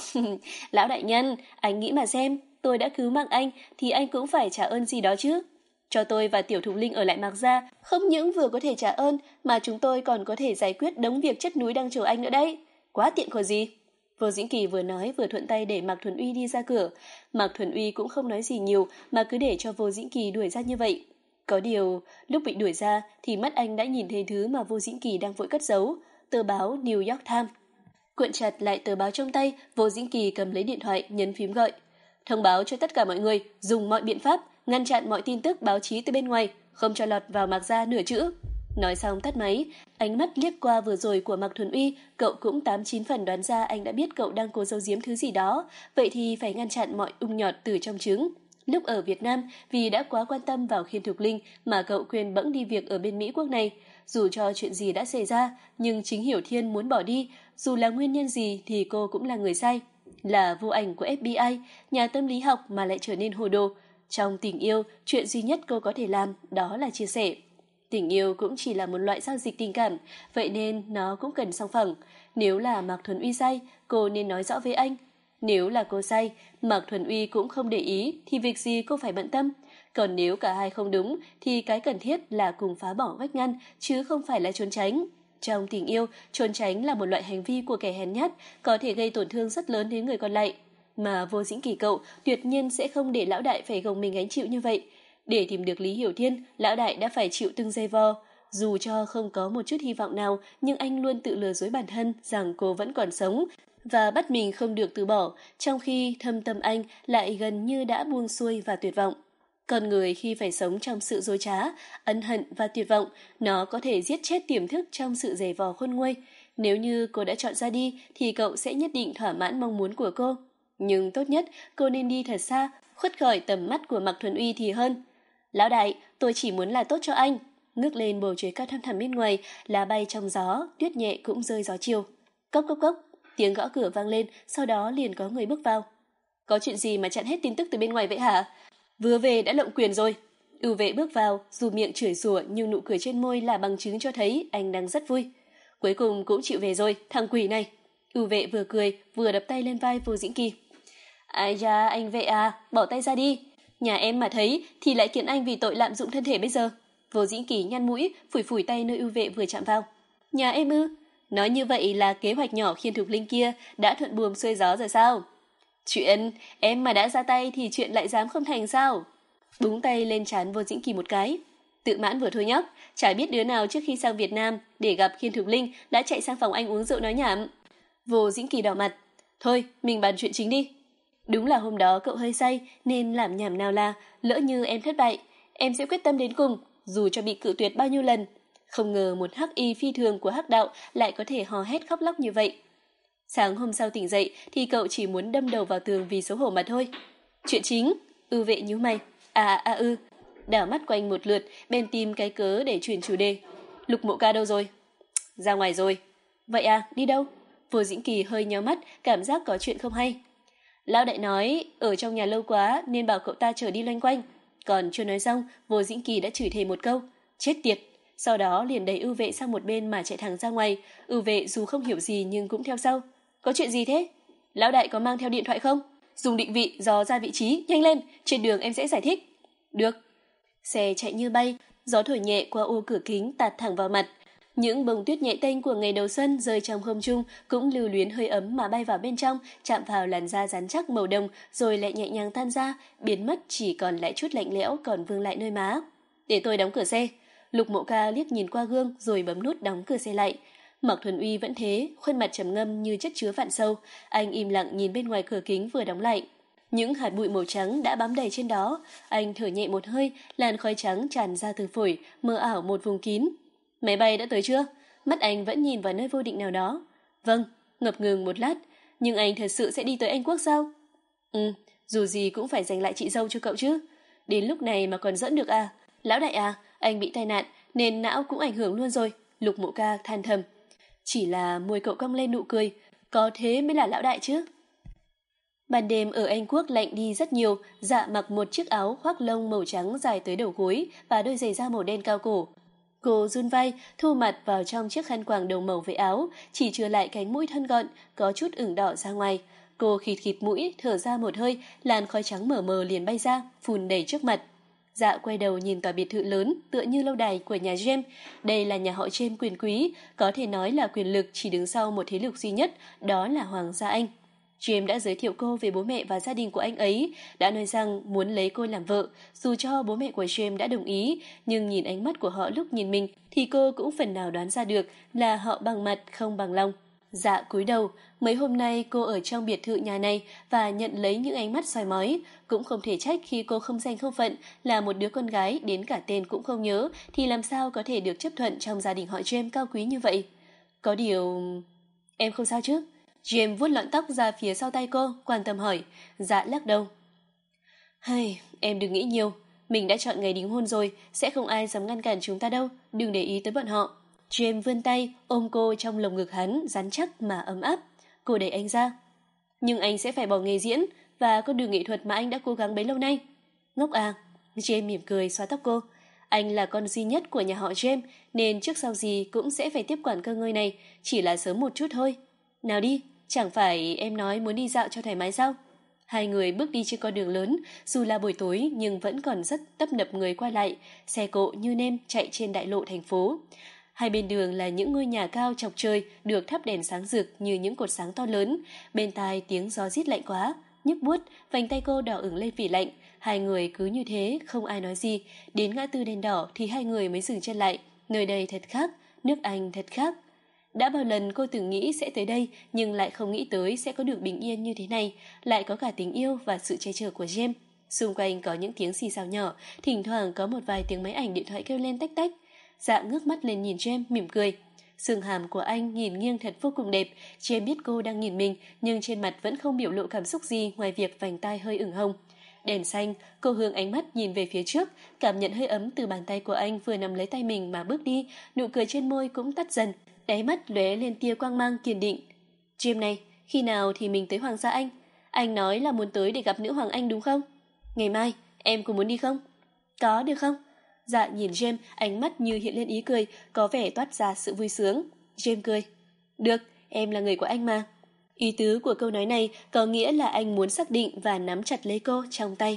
Lão đại nhân, anh nghĩ mà xem, tôi đã cứu mạng anh thì anh cũng phải trả ơn gì đó chứ. Cho tôi và Tiểu Thục Linh ở lại Mạc Gia, không những vừa có thể trả ơn mà chúng tôi còn có thể giải quyết đống việc chất núi đang chờ anh nữa đấy. Quá tiện của gì. Vô Dĩnh Kỳ vừa nói vừa thuận tay để Mạc Thuần Uy đi ra cửa. Mạc Thuần Uy cũng không nói gì nhiều mà cứ để cho Vô Dĩnh Kỳ đuổi ra như vậy. Có điều, lúc bị đuổi ra thì mắt anh đã nhìn thấy thứ mà Vô Dĩnh Kỳ đang vội cất giấu, tờ báo New York Times. Cuộn chặt lại tờ báo trong tay, Vô Dĩnh Kỳ cầm lấy điện thoại nhấn phím gọi. Thông báo cho tất cả mọi người dùng mọi biện pháp ngăn chặn mọi tin tức báo chí từ bên ngoài, không cho lọt vào Mạc Gia nửa chữ. Nói xong tắt máy, ánh mắt liếc qua vừa rồi của Mạc Thuần Uy, cậu cũng 8-9 phần đoán ra anh đã biết cậu đang cố giấu giếm thứ gì đó, vậy thì phải ngăn chặn mọi ung nhọt từ trong trứng. Lúc ở Việt Nam, vì đã quá quan tâm vào Khiên Thục Linh mà cậu quên bẵng đi việc ở bên Mỹ quốc này. Dù cho chuyện gì đã xảy ra, nhưng chính Hiểu Thiên muốn bỏ đi, dù là nguyên nhân gì thì cô cũng là người sai. Là vô ảnh của FBI, nhà tâm lý học mà lại trở nên hồ đồ. Trong tình yêu, chuyện duy nhất cô có thể làm đó là chia sẻ. Tình yêu cũng chỉ là một loại giao dịch tình cảm, vậy nên nó cũng cần song phẳng. Nếu là Mạc Thuần Uy sai, cô nên nói rõ với anh. Nếu là cô sai, Mạc Thuần Uy cũng không để ý thì việc gì cô phải bận tâm. Còn nếu cả hai không đúng thì cái cần thiết là cùng phá bỏ vách ngăn chứ không phải là trốn tránh. Trong tình yêu, trốn tránh là một loại hành vi của kẻ hèn nhát, có thể gây tổn thương rất lớn đến người còn lại. Mà Vô Dĩnh Kỳ cậu tuyệt nhiên sẽ không để lão đại phải gồng mình gánh chịu như vậy. Để tìm được Lý Hiểu Thiên, lão đại đã phải chịu từng dây vo. Dù cho không có một chút hy vọng nào, nhưng anh luôn tự lừa dối bản thân rằng cô vẫn còn sống và bắt mình không được từ bỏ, trong khi thâm tâm anh lại gần như đã buông xuôi và tuyệt vọng. Con người khi phải sống trong sự dối trá, ân hận và tuyệt vọng, nó có thể giết chết tiềm thức trong sự giày vò khôn nguôi. Nếu như cô đã chọn ra đi, thì cậu sẽ nhất định thỏa mãn mong muốn của cô. Nhưng tốt nhất, cô nên đi thật xa, khuất khỏi tầm mắt của Mạc Thuần Uy thì hơn. Lão đại, tôi chỉ muốn là tốt cho anh. Ngước lên bầu trời cao thăm thẳm bên ngoài, lá bay trong gió, tuyết nhẹ cũng rơi gió chiều. Cốc cốc cốc, Tiếng gõ cửa vang lên, sau đó liền có người bước vào. Có chuyện gì mà chặn hết tin tức từ bên ngoài vậy hả? Vừa về đã lộng quyền rồi. Ưu vệ bước vào, dù miệng chửi rủa nhưng nụ cười trên môi là bằng chứng cho thấy anh đang rất vui. Cuối cùng cũng chịu về rồi, thằng quỷ này. Ưu vệ vừa cười, vừa đập tay lên vai Vô Dĩnh Kỳ. Ai da, anh vệ à, bỏ tay ra đi. Nhà em mà thấy thì lại kiện anh vì tội lạm dụng thân thể bây giờ. Vô Dĩnh Kỳ nhăn mũi, phủi phủi tay nơi Ưu vệ vừa chạm vào. Nhà em ư? Nói như vậy là kế hoạch nhỏ khiên Thục Linh kia đã thuận buồm xuôi gió rồi sao? Chuyện, em mà đã ra tay thì chuyện lại dám không thành sao? Búng tay lên trán Vô Dĩnh Kỳ một cái. Tự mãn vừa thôi nhóc, chả biết đứa nào trước khi sang Việt Nam để gặp khiên Thục Linh đã chạy sang phòng anh uống rượu nói nhảm. Vô Dĩnh Kỳ đỏ mặt. Thôi, mình bàn chuyện chính đi. Đúng là hôm đó cậu hơi say nên làm nhảm nào là lỡ như em thất bại, em sẽ quyết tâm đến cùng, dù cho bị cự tuyệt bao nhiêu lần. Không ngờ một hắc y phi thường của hắc đạo lại có thể hò hét khóc lóc như vậy. Sáng hôm sau tỉnh dậy thì cậu chỉ muốn đâm đầu vào tường vì xấu hổ mà thôi. Chuyện chính, Ưu vệ nhíu mày. Đảo mắt quanh một lượt, bên tìm cái cớ để chuyển chủ đề. Lục Mộ Ca đâu rồi? Ra ngoài rồi. Vậy à, đi đâu? Vô Dĩnh Kỳ hơi nhíu mắt, cảm giác có chuyện không hay. Lão đại nói, ở trong nhà lâu quá nên bảo cậu ta chở đi loanh quanh. Còn chưa nói xong, Vô Dĩnh Kỳ đã chửi thề một câu. Chết tiệt! Sau đó liền đẩy Ưu vệ sang một bên mà chạy thẳng ra ngoài. Ưu vệ dù không hiểu gì nhưng cũng theo sau. Có chuyện gì thế? Lão đại có mang theo điện thoại không? Dùng định vị dò ra vị trí, nhanh lên, trên đường em sẽ giải thích. Được. Xe chạy như bay, gió thổi nhẹ qua ô cửa kính tạt thẳng vào mặt. Những bông tuyết nhẹ tênh của ngày đầu xuân rơi trong không trung cũng lưu luyến hơi ấm mà bay vào bên trong, chạm vào làn da rắn chắc màu đồng rồi lại nhẹ nhàng tan ra, biến mất chỉ còn lại chút lạnh lẽo còn vương lại nơi má. Để tôi đóng cửa xe. Lục Mộ Ca liếc nhìn qua gương rồi bấm nút đóng cửa xe lại. Mạc Thuần Uy vẫn thế, khuôn mặt trầm ngâm như chất chứa vạn sâu, anh im lặng nhìn bên ngoài cửa kính vừa đóng lại. Những hạt bụi màu trắng đã bám đầy trên đó, anh thở nhẹ một hơi, làn khói trắng tràn ra từ phổi, mờ ảo một vùng kín. Máy bay đã tới chưa? Mắt anh vẫn nhìn vào nơi vô định nào đó. Vâng, ngập ngừng một lát, nhưng anh thật sự sẽ đi tới Anh Quốc sao? Dù gì cũng phải giành lại chị dâu cho cậu chứ. Đến lúc này mà còn dẫn được à? Lão đại à, anh bị tai nạn nên não cũng ảnh hưởng luôn rồi. Lục Mộ Ca than thầm. Chỉ là môi cậu cong lên nụ cười, có thế mới là lão đại chứ. Ban đêm ở Anh Quốc lạnh đi rất nhiều, Dạ mặc một chiếc áo khoác lông màu trắng dài tới đầu gối và đôi giày da màu đen cao cổ. Cô run vai, thu mặt vào trong chiếc khăn quàng đầu màu với áo, chỉ chừa lại cánh mũi thân gọn, có chút ửng đỏ ra ngoài. Cô khịt khịt mũi, thở ra một hơi, làn khói trắng mờ mờ liền bay ra, phun đầy trước mặt. Dạ quay đầu nhìn tòa biệt thự lớn, tựa như lâu đài của nhà James. Đây là nhà họ James quyền quý, có thể nói là quyền lực chỉ đứng sau một thế lực duy nhất, đó là Hoàng gia Anh. James đã giới thiệu cô về bố mẹ và gia đình của anh ấy, đã nói rằng muốn lấy cô làm vợ, dù cho bố mẹ của James đã đồng ý, nhưng nhìn ánh mắt của họ lúc nhìn mình thì cô cũng phần nào đoán ra được là họ bằng mặt không bằng lòng. Dạ cúi đầu, mấy hôm nay cô ở trong biệt thự nhà này và nhận lấy những ánh mắt soi mói, cũng không thể trách khi cô không danh không phận, là một đứa con gái đến cả tên cũng không nhớ thì làm sao có thể được chấp thuận trong gia đình họ James cao quý như vậy. Có điều... Em không sao chứ? James vuốt lọn tóc ra phía sau tay cô, quan tâm hỏi. Dạ lắc đầu. Em đừng nghĩ nhiều, mình đã chọn ngày đính hôn rồi, sẽ không ai dám ngăn cản chúng ta đâu, đừng để ý tới bọn họ. James vươn tay, ôm cô trong lồng ngực hắn, rắn chắc mà ấm áp. Cô đẩy anh ra. Nhưng anh sẽ phải bỏ nghề diễn và con đường nghệ thuật mà anh đã cố gắng bấy lâu nay. Ngốc à? James mỉm cười xoa tóc cô. Anh là con duy nhất của nhà họ James, nên trước sau gì cũng sẽ phải tiếp quản cơ ngơi này, chỉ là sớm một chút thôi. Nào đi, chẳng phải em nói muốn đi dạo cho thoải mái sao? Hai người bước đi trên con đường lớn, dù là buổi tối nhưng vẫn còn rất tấp nập người qua lại, xe cộ như nêm chạy trên đại lộ thành phố. Hai bên đường là những ngôi nhà cao chọc trời được thắp đèn sáng rực như những cột sáng to lớn, bên tai tiếng gió rít lạnh quá, nhức buốt, vành tay cô đỏ ửng lên vì lạnh. Hai người cứ như thế, không ai nói gì, đến ngã tư đèn đỏ thì hai người mới dừng chân lại. Nơi đây thật khác, nước Anh thật khác. Đã bao lần cô từng nghĩ sẽ tới đây nhưng lại không nghĩ tới sẽ có được bình yên như thế này, lại có cả tình yêu và sự che chở của James. Xung quanh có những tiếng xì xào nhỏ, thỉnh thoảng có một vài tiếng máy ảnh điện thoại kêu lên tách tách. Dạ ngước mắt lên nhìn James mỉm cười. Xương hàm của anh nhìn nghiêng thật vô cùng đẹp. James biết cô đang nhìn mình nhưng trên mặt vẫn không biểu lộ cảm xúc gì ngoài việc vành tai hơi ửng hồng. Đèn xanh, cô hướng ánh mắt nhìn về phía trước, cảm nhận hơi ấm từ bàn tay của anh vừa nắm lấy tay mình mà bước đi, nụ cười trên môi cũng tắt dần, đáy mắt lóe lên tia quang mang kiên định. James này, Khi nào thì mình tới Hoàng gia Anh? Anh nói là muốn tới để gặp nữ hoàng Anh đúng không? Ngày mai, em có muốn đi không? Có được không? Dạ nhìn James, ánh mắt như hiện lên ý cười, có vẻ toát ra sự vui sướng. James cười. Được, em là người của anh mà. Ý tứ của câu nói này có nghĩa là anh muốn xác định và nắm chặt lấy cô trong tay.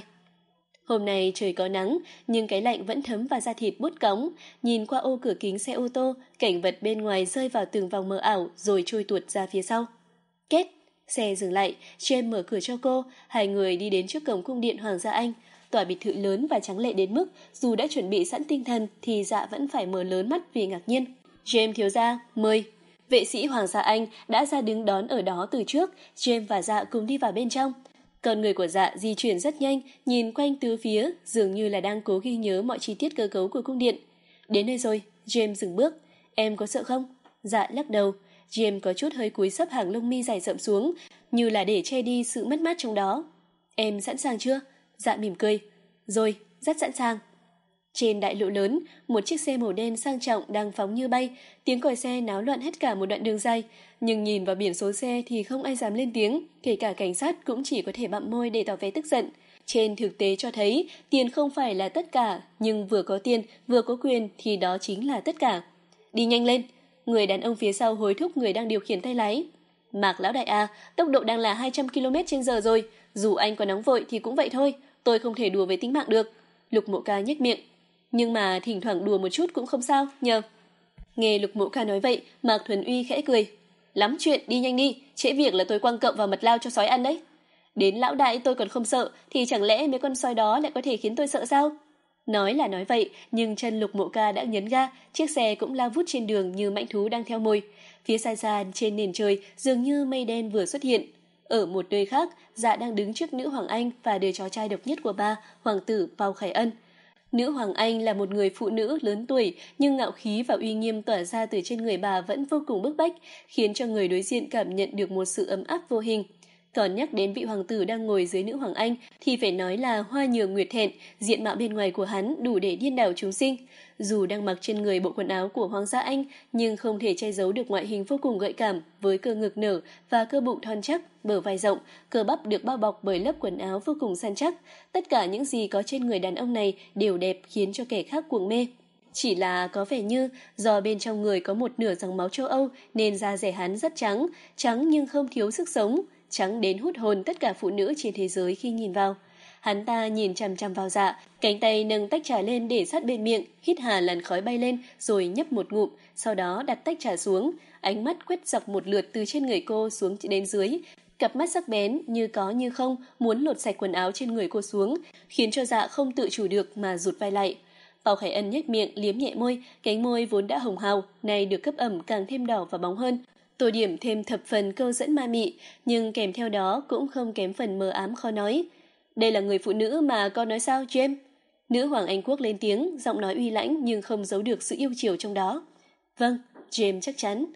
Hôm nay trời có nắng, nhưng cái lạnh vẫn thấm vào da thịt buốt cóng. Nhìn qua ô cửa kính xe ô tô, cảnh vật bên ngoài rơi vào từng vòng mờ ảo rồi trôi tuột ra phía sau. Kết! Xe dừng lại, James mở cửa cho cô, hai người đi đến trước cổng cung điện Hoàng gia Anh. Tòa biệt thự lớn và tráng lệ đến mức dù đã chuẩn bị sẵn tinh thần thì Dạ vẫn phải mở lớn mắt vì ngạc nhiên. James thiếu gia, mời. Vệ sĩ Hoàng gia Anh đã ra đứng đón ở đó từ trước, James và Dạ cùng đi vào bên trong. Con người của Dạ di chuyển rất nhanh, nhìn quanh tứ phía, dường như là đang cố ghi nhớ mọi chi tiết cơ cấu của cung điện. Đến nơi rồi, James dừng bước. Em có sợ không? Dạ lắc đầu. James có chút hơi cúi sấp hàng lông mi dài rậm xuống, như là để che đi sự mất mát trong đó. Em sẵn sàng chưa? Dạ mỉm cười. Rồi, rất sẵn sàng. Trên đại lộ lớn, một chiếc xe màu đen sang trọng đang phóng như bay, tiếng còi xe náo loạn hết cả một đoạn đường dài, nhưng nhìn vào biển số xe thì không ai dám lên tiếng, kể cả cảnh sát cũng chỉ có thể bặm môi để tỏ vẻ tức giận. Trên thực tế cho thấy, tiền không phải là tất cả, nhưng vừa có tiền, vừa có quyền thì đó chính là tất cả. Đi nhanh lên, người đàn ông phía sau hối thúc người đang điều khiển tay lái. Mạc lão đại à, tốc độ đang là 200 km/h rồi, dù anh có nóng vội thì cũng vậy thôi, tôi không thể đùa với tính mạng được. Lục Mộ Ca nhếch miệng. Nhưng mà thỉnh thoảng đùa một chút cũng không sao, nhờ. Nghe Lục Mộ Ca nói vậy, Mạc Thuần Uy khẽ cười. Lắm chuyện, đi nhanh đi, trễ việc là tôi quăng cậu vào mật lao cho sói ăn đấy. Đến lão đại tôi còn không sợ, thì chẳng lẽ mấy con sói đó lại có thể khiến tôi sợ sao? Nói là nói vậy, nhưng chân Lục Mộ Ca đã nhấn ga, chiếc xe cũng lao vút trên đường như mãnh thú đang theo mồi. Phía xa xa trên nền trời dường như mây đen vừa xuất hiện. Ở một nơi khác, Dạ đang đứng trước nữ hoàng Anh và đứa cháu trai độc nhất của bà, hoàng tử Pao Khải Ân. Nữ hoàng Anh là một người phụ nữ lớn tuổi, nhưng ngạo khí và uy nghiêm tỏa ra từ trên người bà vẫn vô cùng bức bách, khiến cho người đối diện cảm nhận được một sự ấm áp vô hình. Còn nhắc đến vị hoàng tử đang ngồi dưới nữ hoàng Anh thì phải nói là hoa nhường nguyệt thẹn, diện mạo bên ngoài của hắn đủ để điên đảo chúng sinh. Dù đang mặc trên người bộ quần áo của hoàng gia Anh, nhưng không thể che giấu được ngoại hình vô cùng gợi cảm với cơ ngực nở và cơ bụng thon chắc, bờ vai rộng, cơ bắp được bao bọc bởi lớp quần áo vô cùng săn chắc. Tất cả những gì có trên người đàn ông này đều đẹp khiến cho kẻ khác cuồng mê. Chỉ là có vẻ như do bên trong người có một nửa dòng máu châu Âu nên da dẻ hắn rất trắng, trắng nhưng không thiếu sức sống, trắng đến hút hồn tất cả phụ nữ trên thế giới khi nhìn vào. Hắn ta nhìn chằm chằm vào Dạ, cánh tay nâng tách trà lên để sát bên miệng, hít hà làn khói bay lên rồi nhấp một ngụm, sau đó đặt tách trà xuống, ánh mắt quét dọc một lượt từ trên người cô xuống đến dưới. Cặp mắt sắc bén như có như không muốn lột sạch quần áo trên người cô xuống, khiến cho Dạ không tự chủ được mà rụt vai lại. Pao Khải Ân nhếch miệng liếm nhẹ môi, cánh môi vốn đã hồng hào, nay được cấp ẩm càng thêm đỏ và bóng hơn. Tô điểm thêm thập phần câu dẫn ma mị, nhưng kèm theo đó cũng không kém phần mờ ám khó nói. Đây là người phụ nữ mà con nói sao, James? Nữ hoàng Anh Quốc lên tiếng, giọng nói uy lãnh nhưng không giấu được sự yêu chiều trong đó. Vâng, James chắc chắn.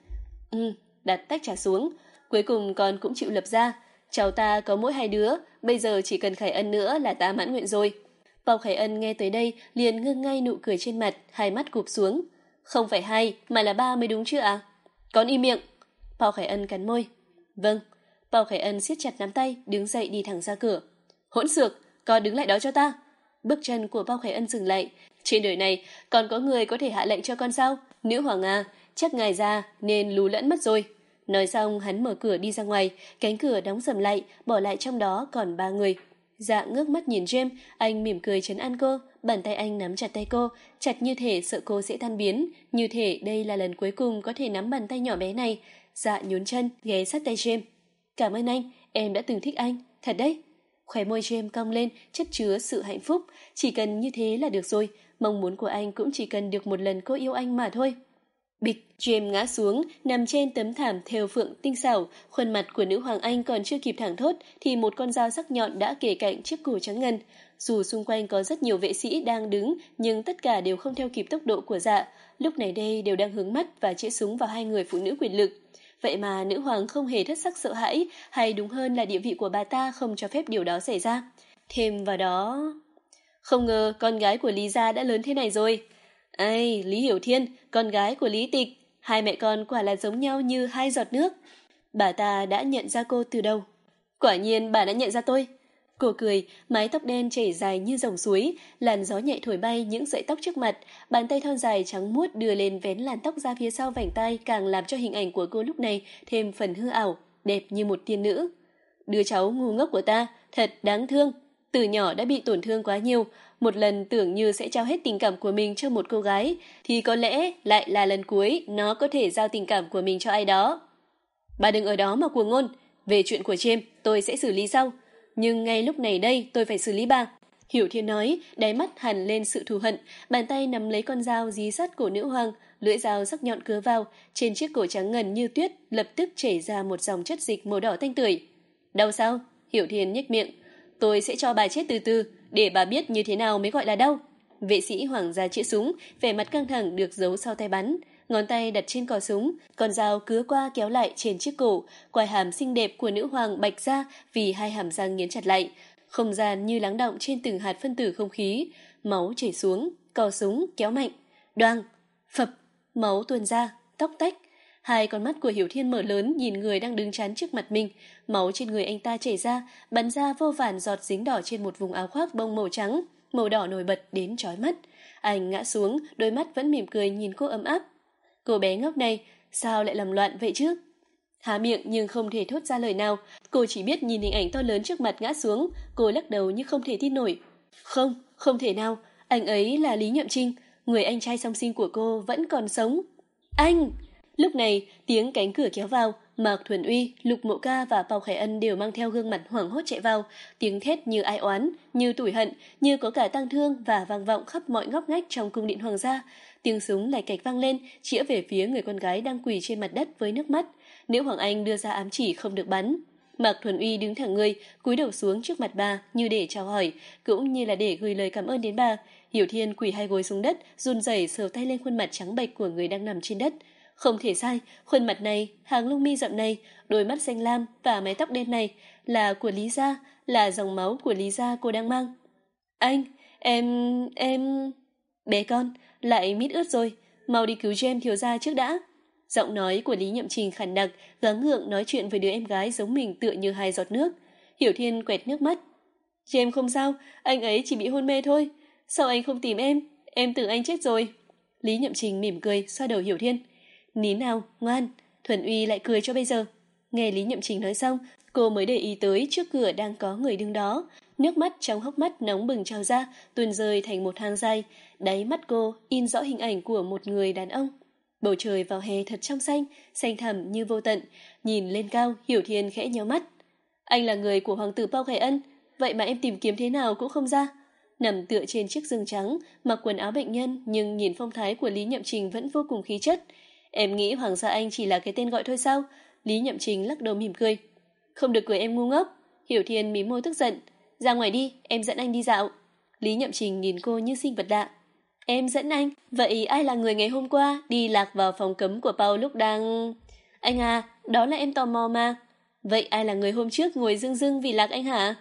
Đặt tách trà xuống. Cuối cùng con cũng chịu lập ra. Cháu ta có mỗi 2 đứa, bây giờ chỉ cần Khải Ân nữa là ta mãn nguyện rồi. Pao Khải Ân nghe tới đây liền ngưng ngay nụ cười trên mặt, hai mắt cụp xuống. Không phải 2 mà là 3 mới đúng chứ à? Con im miệng. Pao Khải Ân cắn môi. Vâng. Pao Khải Ân siết chặt nắm tay, đứng dậy đi thẳng ra cửa. Hỗn xược, con đứng lại đó cho ta. Bước chân của Pao Khải Ân dừng lại. Trên đời này còn có người có thể hạ lệnh cho con sao? Nữ hoàng à, chắc ngài già nên lú lẫn mất rồi. Nói xong hắn mở cửa đi ra ngoài, cánh cửa đóng sầm lại, bỏ lại trong đó còn 3 người. Dạ ngước mắt nhìn James, anh mỉm cười trấn an cô, bàn tay anh nắm chặt tay cô, chặt như thể sợ cô sẽ tan biến, như thể đây là lần cuối cùng có thể nắm bàn tay nhỏ bé này. Dạ nhún chân, ghé sát tay James. Cảm ơn anh, em đã từng thích anh, thật đấy. Khóe môi James cong lên, chất chứa sự hạnh phúc, chỉ cần như thế là được rồi, mong muốn của anh cũng chỉ cần được một lần cô yêu anh mà thôi. Bịch, James ngã xuống, nằm trên tấm thảm thêu phượng tinh xảo, khuôn mặt của nữ hoàng Anh còn chưa kịp thẳng thốt thì một con dao sắc nhọn đã kề cạnh chiếc cổ trắng ngần. Dù xung quanh có rất nhiều vệ sĩ đang đứng, nhưng tất cả đều không theo kịp tốc độ của Dạ. Lúc này đây đều đang hướng mắt và chĩa súng vào 2 người phụ nữ quyền lực. Vậy mà nữ hoàng không hề thất sắc sợ hãi, hay đúng hơn là địa vị của bà ta không cho phép điều đó xảy ra. Thêm vào đó... Không ngờ con gái của Lý gia đã lớn thế này rồi. Ai, Lý Hiểu Thiên, con gái của Lý Tịch, hai mẹ con quả là giống nhau như 2 giọt nước. Bà ta đã nhận ra cô từ đâu. Quả nhiên bà đã nhận ra tôi. Cô cười, mái tóc đen chảy dài như dòng suối, làn gió nhẹ thổi bay những sợi tóc trước mặt, bàn tay thon dài trắng muốt đưa lên vén làn tóc ra phía sau vành tai, càng làm cho hình ảnh của cô lúc này thêm phần hư ảo, đẹp như một tiên nữ. Đứa cháu ngu ngốc của ta, thật đáng thương. Từ nhỏ đã bị tổn thương quá nhiều, một lần tưởng như sẽ trao hết tình cảm của mình cho một cô gái, thì có lẽ lại là lần cuối nó có thể giao tình cảm của mình cho ai đó. Bà đừng ở đó mà cuồng ngôn, về chuyện của James tôi sẽ xử lý sau. Nhưng ngay lúc này đây tôi phải xử lý bà. Hiểu Thiên nói, đáy mắt hằn lên sự thù hận, bàn tay nắm lấy con dao dí sát cổ nữ hoàng, lưỡi dao sắc nhọn cứa vào, trên chiếc cổ trắng ngần như tuyết lập tức chảy ra một dòng chất dịch màu đỏ tanh tưởi. Đau sao? Hiểu Thiên nhếch miệng. Tôi sẽ cho bà chết từ từ, để bà biết như thế nào mới gọi là đau. Vệ sĩ hoàng gia chĩa súng, vẻ mặt căng thẳng được giấu sau tay bắn. Ngón tay đặt trên cò súng, con dao cứa qua kéo lại trên chiếc cổ, quai hàm xinh đẹp của nữ hoàng bạch ra vì hai hàm răng nghiến chặt lại. Không gian như lắng đọng trên từng hạt phân tử không khí, máu chảy xuống, cò súng kéo mạnh. Đoang, phập, máu tuôn ra, tóc tách. Hai con mắt của Hiểu Thiên mở lớn nhìn người đang đứng chắn trước mặt mình, máu trên người anh ta chảy ra, bắn ra vô vàn giọt dính đỏ trên một vùng áo khoác bông màu trắng, màu đỏ nổi bật đến chói mắt. Anh ngã xuống, đôi mắt vẫn mỉm cười nhìn cô ấm áp. Cô bé ngốc này, sao lại làm loạn vậy chứ? Há miệng nhưng không thể thốt ra lời nào, cô chỉ biết nhìn hình ảnh to lớn trước mặt ngã xuống, cô lắc đầu như không thể tin nổi. Không, không thể nào, anh ấy là Lý Nhậm Trinh, người anh trai song sinh của cô vẫn còn sống. Anh! Lúc này, tiếng cánh cửa kéo vào, Mạc Thuần Uy, Lục Mộ Ca và Pao Khải Ân đều mang theo gương mặt hoảng hốt chạy vào, tiếng thét như ai oán, như tủi hận, như có cả tang thương và vang vọng khắp mọi ngóc ngách trong cung điện hoàng gia. Tiếng súng lạch cạch vang lên, chĩa về phía người con gái đang quỳ trên mặt đất với nước mắt. Nữ hoàng Anh đưa ra ám chỉ không được bắn. Mạc Thuần Uy đứng thẳng người, cúi đầu xuống trước mặt bà như để chào hỏi, cũng như là để gửi lời cảm ơn đến bà. Hiểu Thiên quỳ hai gối xuống đất, run rẩy sờ tay lên khuôn mặt trắng bệch của người đang nằm trên đất. Không thể sai, khuôn mặt này, hàng lông mi rậm này, đôi mắt xanh lam và mái tóc đen này là của Lý gia, là dòng máu của Lý gia cô đang mang. Anh, em... Bé con, lại mít ướt rồi, mau đi cứu James thiếu gia trước đã. Giọng nói của Lý Nhậm Trình khàn đặc, gắng gượng nói chuyện với đứa em gái giống mình tựa như hai giọt nước. Hiểu Thiên quẹt nước mắt. James không sao, anh ấy chỉ bị hôn mê thôi. Sao anh không tìm em tưởng anh chết rồi. Lý Nhậm Trình mỉm cười, xoa đầu Hiểu Thiên. Nín nào, ngoan. Thuần Uy lại cười cho bây giờ. Nghe Lý Nhậm Trình nói xong, cô mới để ý tới trước cửa đang có người đứng đó. Nước mắt trong hốc mắt nóng bừng trào ra, tuôn rơi thành một hàng dài. Đáy mắt cô in rõ hình ảnh của một người đàn ông. Bầu trời vào hè thật trong xanh, xanh thẳm như vô tận. Nhìn lên cao, Hiểu Thiên khẽ nhíu mắt. Anh là người của hoàng tử Pao Khải Ân, vậy mà em tìm kiếm thế nào cũng không ra. Nằm tựa trên chiếc giường trắng, mặc quần áo bệnh nhân, nhưng nhìn phong thái của Lý Nhậm Trình vẫn vô cùng khí chất. Em nghĩ Hoàng gia Anh chỉ là cái tên gọi thôi sao? Lý Nhậm Trình lắc đầu mỉm cười. Không được cười em ngu ngốc. Hiểu Thiên mím môi tức giận. Ra ngoài đi, em dẫn anh đi dạo. Lý Nhậm Trình nhìn cô như sinh vật lạ. Em dẫn anh? Vậy ai là người ngày hôm qua đi lạc vào phòng cấm của Paul lúc đang... Anh à, đó là em tò mò mà. Vậy ai là người hôm trước ngồi dưng dưng vì lạc anh hả?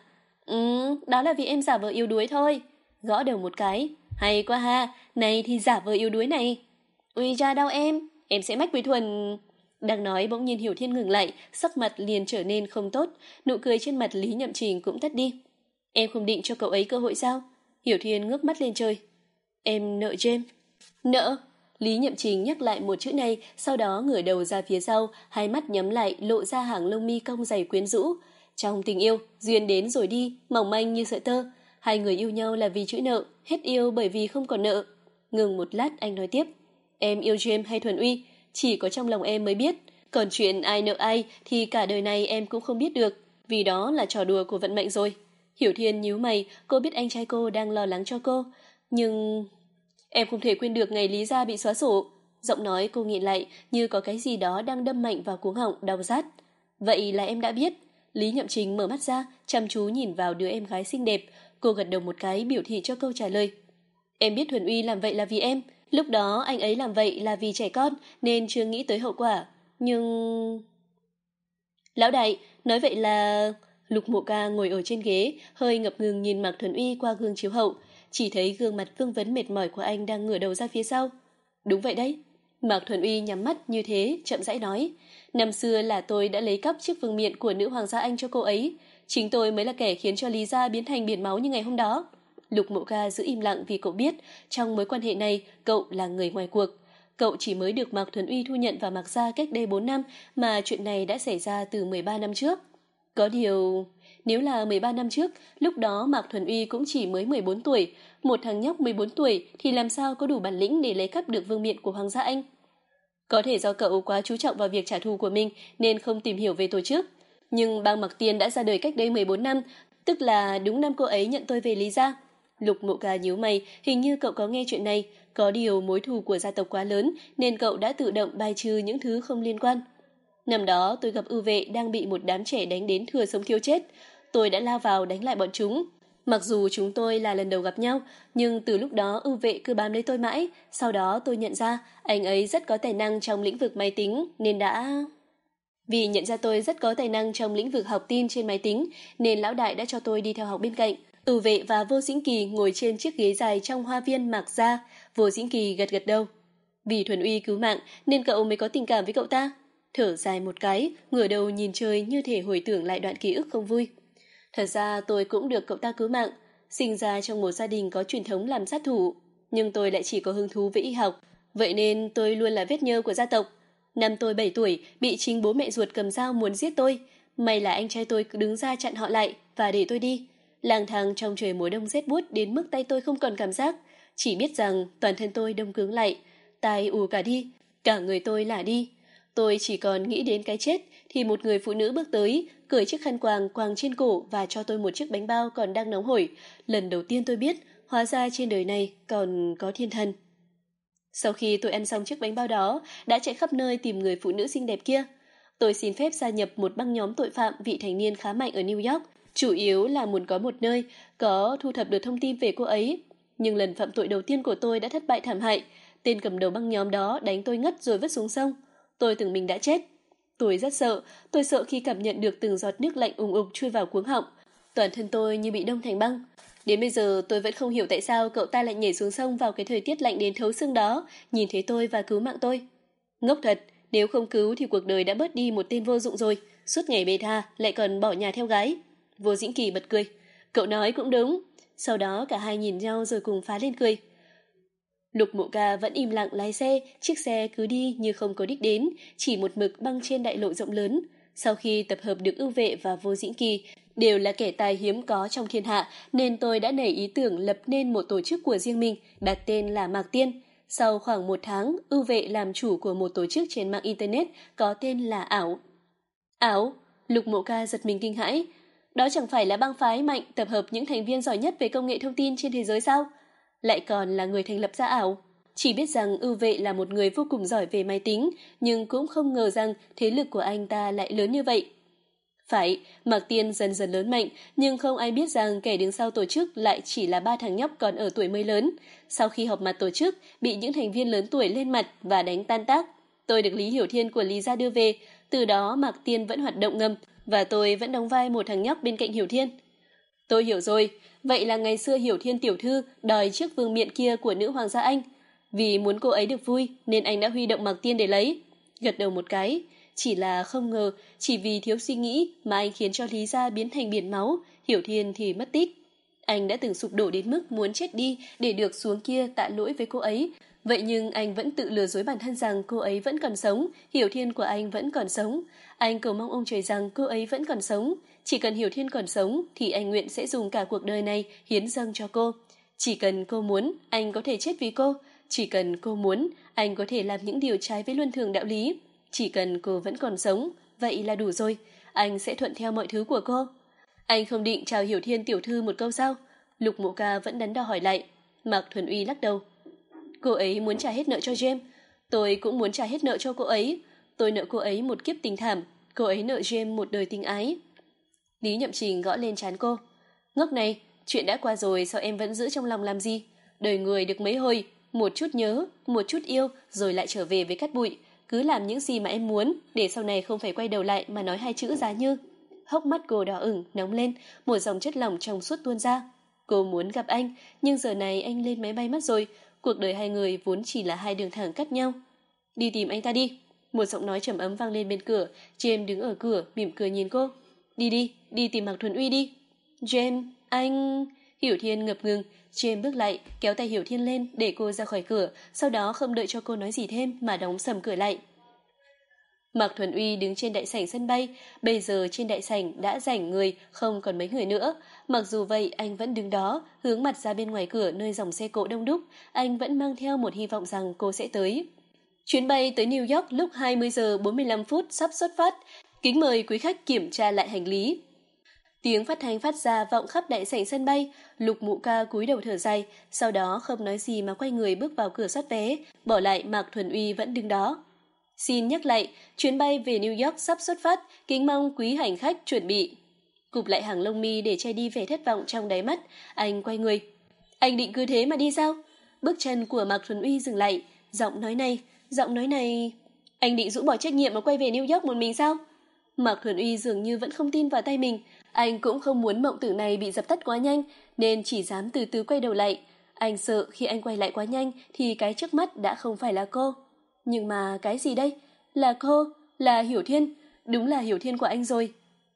Đó là vì em giả vờ yếu đuối thôi. Gõ đầu một cái. Hay quá ha, này thì giả vờ yếu đuối này. Ui da đau em sẽ mách với Thuần... Đang nói bỗng nhiên Hiểu Thiên ngừng lại, sắc mặt liền trở nên không tốt, nụ cười trên mặt Lý Nhậm Trình cũng tắt đi. Em không định cho cậu ấy cơ hội sao? Hiểu Thiên ngước mắt lên trời. Em nợ James. Nợ? Lý Nhậm Trình nhắc lại một chữ này, sau đó ngửa đầu ra phía sau, hai mắt nhắm lại lộ ra hàng lông mi cong dày quyến rũ. Trong tình yêu, duyên đến rồi đi, mỏng manh như sợi tơ. Hai người yêu nhau là vì chữ nợ, hết yêu bởi vì không còn nợ. Ngừng một lát anh nói tiếp. Em yêu James hay Thuần Uy, chỉ có trong lòng em mới biết. Còn chuyện ai nợ ai thì cả đời này em cũng không biết được, vì đó là trò đùa của vận mệnh rồi. Hiểu Thiên nhíu mày, cô biết anh trai cô đang lo lắng cho cô. Nhưng... Em không thể quên được ngày Lý gia bị xóa sổ. Giọng nói cô nghẹn lại như có cái gì đó đang đâm mạnh vào cuống họng đau rát. Vậy là em đã biết. Lý Nhậm Trình mở mắt ra, chăm chú nhìn vào đứa em gái xinh đẹp. Cô gật đầu một cái biểu thị cho câu trả lời. Em biết Thuần Uy làm vậy là vì em. Lúc đó anh ấy làm vậy là vì trẻ con nên chưa nghĩ tới hậu quả. Nhưng... Lão đại, nói vậy là... Lục Mộ Ca ngồi ở trên ghế, hơi ngập ngừng nhìn Mạc Thuần Uy qua gương chiếu hậu. Chỉ thấy gương mặt vương vấn mệt mỏi của anh đang ngửa đầu ra phía sau. Đúng vậy đấy. Mạc Thuần Uy nhắm mắt như thế, chậm rãi nói. Năm xưa là tôi đã lấy cắp chiếc vương miện của nữ hoàng gia Anh cho cô ấy. Chính tôi mới là kẻ khiến cho Lý gia biến thành biển máu như ngày hôm đó. Lục Mộ Ca giữ im lặng vì cậu biết, trong mối quan hệ này, cậu là người ngoài cuộc. Cậu chỉ mới được Mạc Thuần Uy thu nhận vào Mạc gia cách đây 4 năm, mà chuyện này đã xảy ra từ 13 năm trước. Có điều, nếu là 13 năm trước, lúc đó Mạc Thuần Uy cũng chỉ mới 14 tuổi, một thằng nhóc 14 tuổi thì làm sao có đủ bản lĩnh để lấy cắp được vương miện của Hoàng gia Anh. Có thể do cậu quá chú trọng vào việc trả thù của mình nên không tìm hiểu về tổ chức. Nhưng bang Mạc Tiên đã ra đời cách đây 14 năm, tức là đúng năm cô ấy nhận tôi về Lý gia. Lục Mộ Ca nhíu mày, hình như cậu có nghe chuyện này, có điều mối thù của gia tộc quá lớn nên cậu đã tự động bài trừ những thứ không liên quan. Năm đó tôi gặp Ưu Vệ đang bị một đám trẻ đánh đến thừa sống thiếu chết. Tôi đã lao vào đánh lại bọn chúng. Mặc dù chúng tôi là lần đầu gặp nhau, nhưng từ lúc đó Ưu Vệ cứ bám lấy tôi mãi. Sau đó tôi nhận ra anh ấy rất có tài năng trong lĩnh vực máy tính nên đã... Vì nhận ra tôi rất có tài năng trong lĩnh vực học tin trên máy tính nên lão đại đã cho tôi đi theo học bên cạnh. Ưu Vệ và Vô Dĩnh Kỳ ngồi trên chiếc ghế dài trong hoa viên Mạc gia. Vô Dĩnh Kỳ gật gật đầu. Vì Thuần Uy cứu mạng nên cậu mới có tình cảm với cậu ta. Thở dài một cái, ngửa đầu nhìn trời như thể hồi tưởng lại đoạn ký ức không vui. Thật ra tôi cũng được cậu ta cứu mạng, sinh ra trong một gia đình có truyền thống làm sát thủ, nhưng tôi lại chỉ có hứng thú với y học, vậy nên tôi luôn là vết nhơ của gia tộc. Năm tôi 7 tuổi, bị chính bố mẹ ruột cầm dao muốn giết tôi, may là anh trai tôi cứ đứng ra chặn họ lại và để tôi đi. Lang thang trong trời mùa đông rét buốt đến mức tay tôi không còn cảm giác, chỉ biết rằng toàn thân tôi đông cứng lại, tai ù cả đi, cả người tôi lả đi. Tôi chỉ còn nghĩ đến cái chết thì một người phụ nữ bước tới, cởi chiếc khăn quàng quàng trên cổ và cho tôi một chiếc bánh bao còn đang nóng hổi. Lần đầu tiên tôi biết, hóa ra trên đời này còn có thiên thần. Sau khi tôi ăn xong chiếc bánh bao đó, đã chạy khắp nơi tìm người phụ nữ xinh đẹp kia. Tôi xin phép gia nhập một băng nhóm tội phạm vị thành niên khá mạnh ở New York, chủ yếu là muốn có một nơi có thu thập được thông tin về cô ấy. Nhưng lần phạm tội đầu tiên của tôi đã thất bại thảm hại. Tên cầm đầu băng nhóm đó đánh tôi ngất rồi vứt xuống sông. Tôi tưởng mình đã chết. Tôi rất sợ, tôi sợ khi cảm nhận được từng giọt nước lạnh ùng ục chui vào cuống họng. Toàn thân tôi như bị đông thành băng. Đến bây giờ tôi vẫn không hiểu tại sao cậu ta lại nhảy xuống sông vào cái thời tiết lạnh đến thấu xương đó, nhìn thấy tôi và cứu mạng tôi. Ngốc thật, nếu không cứu thì cuộc đời đã bớt đi một tên vô dụng rồi, suốt ngày bê tha, lại còn bỏ nhà theo gái. Vô Dĩnh Kỳ bật cười. Cậu nói cũng đúng. Sau đó cả hai nhìn nhau rồi cùng phá lên cười. Lục Mộ Ca vẫn im lặng lái xe, chiếc xe cứ đi như không có đích đến, chỉ một mực băng trên đại lộ rộng lớn. Sau khi tập hợp được Ưu Vệ và Vô Dĩnh Kỳ, đều là kẻ tài hiếm có trong thiên hạ, nên tôi đã nảy ý tưởng lập nên một tổ chức của riêng mình, đặt tên là Mạc Tiên. Sau khoảng 1 tháng, Ưu Vệ làm chủ của một tổ chức trên mạng Internet có tên là Ảo. Ảo? Lục Mộ Ca giật mình kinh hãi. Đó chẳng phải là bang phái mạnh tập hợp những thành viên giỏi nhất về công nghệ thông tin trên thế giới sao? Lại còn là người thành lập ra Ảo. Chỉ biết rằng Ưu Vệ là một người vô cùng giỏi về máy tính, nhưng cũng không ngờ rằng thế lực của anh ta lại lớn như vậy. Phải, Mạc Tiên dần dần lớn mạnh, nhưng không ai biết rằng kẻ đứng sau tổ chức lại chỉ là 3 thằng nhóc còn ở tuổi mới lớn. Sau khi họp mặt tổ chức, bị những thành viên lớn tuổi lên mặt và đánh tan tác. Tôi được Lý Hiểu Thiên của Lý gia đưa về, từ đó Mạc Tiên vẫn hoạt động ngầm, và tôi vẫn đóng vai một thằng nhóc bên cạnh Hiểu Thiên. Tôi hiểu rồi, vậy là ngày xưa Hiểu Thiên tiểu thư đòi chiếc vương miện kia của nữ hoàng gia Anh. Vì muốn cô ấy được vui nên anh đã huy động Mạc Tiên để lấy. Gật đầu một cái, chỉ là không ngờ chỉ vì thiếu suy nghĩ mà anh khiến cho Lý gia biến thành biển máu, Hiểu Thiên thì mất tích. Anh đã từng sụp đổ đến mức muốn chết đi để được xuống kia tạ lỗi với cô ấy. Vậy nhưng anh vẫn tự lừa dối bản thân rằng cô ấy vẫn còn sống, Hiểu Thiên của anh vẫn còn sống. Anh cầu mong ông trời rằng cô ấy vẫn còn sống. Chỉ cần Hiểu Thiên còn sống thì anh nguyện sẽ dùng cả cuộc đời này hiến dâng cho cô. Chỉ cần cô muốn, anh có thể chết vì cô. Chỉ cần cô muốn, anh có thể làm những điều trái với luân thường đạo lý. Chỉ cần cô vẫn còn sống, vậy là đủ rồi. Anh sẽ thuận theo mọi thứ của cô. Anh không định chào Hiểu Thiên tiểu thư một câu sao? Lục Mộ Ca vẫn đắn đo hỏi lại. Mạc Thuần Uy lắc đầu. Cô ấy muốn trả hết nợ cho James. Tôi cũng muốn trả hết nợ cho cô ấy. Tôi nợ cô ấy một kiếp tình thảm. Cô ấy nợ James một đời tình ái. Lý Nhậm Trình gõ lên trán cô. Ngốc này, chuyện đã qua rồi sao em vẫn giữ trong lòng làm gì? Đời người được mấy hồi, một chút nhớ, một chút yêu, rồi lại trở về với cát bụi. Cứ làm những gì mà em muốn, để sau này không phải quay đầu lại mà nói 2 chữ Giá Như. Hốc mắt cô đỏ ửng, nóng lên, một dòng chất lỏng trong suốt tuôn ra. Cô muốn gặp anh, nhưng giờ này anh lên máy bay mất rồi. Cuộc đời hai người vốn chỉ là 2 đường thẳng cắt nhau. Đi tìm anh ta đi. Một giọng nói trầm ấm vang lên bên cửa. James đứng ở cửa, mỉm cười nhìn cô. Đi tìm Mạc Thuần Uy đi. James, anh... Hiểu Thiên ngập ngừng. James bước lại, kéo tay Hiểu Thiên lên để cô ra khỏi cửa, sau đó không đợi cho cô nói gì thêm mà đóng sầm cửa lại. Mạc Thuần Uy đứng trên đại sảnh sân bay, bây giờ trên đại sảnh đã rảnh người, không còn mấy người nữa. Mặc dù vậy, anh vẫn đứng đó, hướng mặt ra bên ngoài cửa nơi dòng xe cộ đông đúc, anh vẫn mang theo một hy vọng rằng cô sẽ tới. Chuyến bay tới New York lúc 20 giờ 45 phút sắp xuất phát, kính mời quý khách kiểm tra lại hành lý. Tiếng phát thanh phát ra vọng khắp đại sảnh sân bay, Lục Mụ Ca cúi đầu thở dài, sau đó không nói gì mà quay người bước vào cửa soát vé, bỏ lại Mạc Thuần Uy vẫn đứng đó. Xin nhắc lại, chuyến bay về New York sắp xuất phát, kính mong quý hành khách chuẩn bị. Cụp lại hàng lông mi để che đi vẻ thất vọng trong đáy mắt, anh quay người. Anh định cứ thế mà đi sao? Bước chân của Mạc Thuần Uy dừng lại, giọng nói này... Anh định rũ bỏ trách nhiệm mà quay về New York một mình sao? Mạc Thuần Uy dường như vẫn không tin vào tay mình, anh cũng không muốn mộng tưởng này bị dập tắt quá nhanh, nên chỉ dám từ từ quay đầu lại. Anh sợ khi anh quay lại quá nhanh thì cái trước mắt đã không phải là cô. Nhưng mà cái gì đây? Là cô, là Hiểu Thiên, đúng là Hiểu Thiên của anh rồi.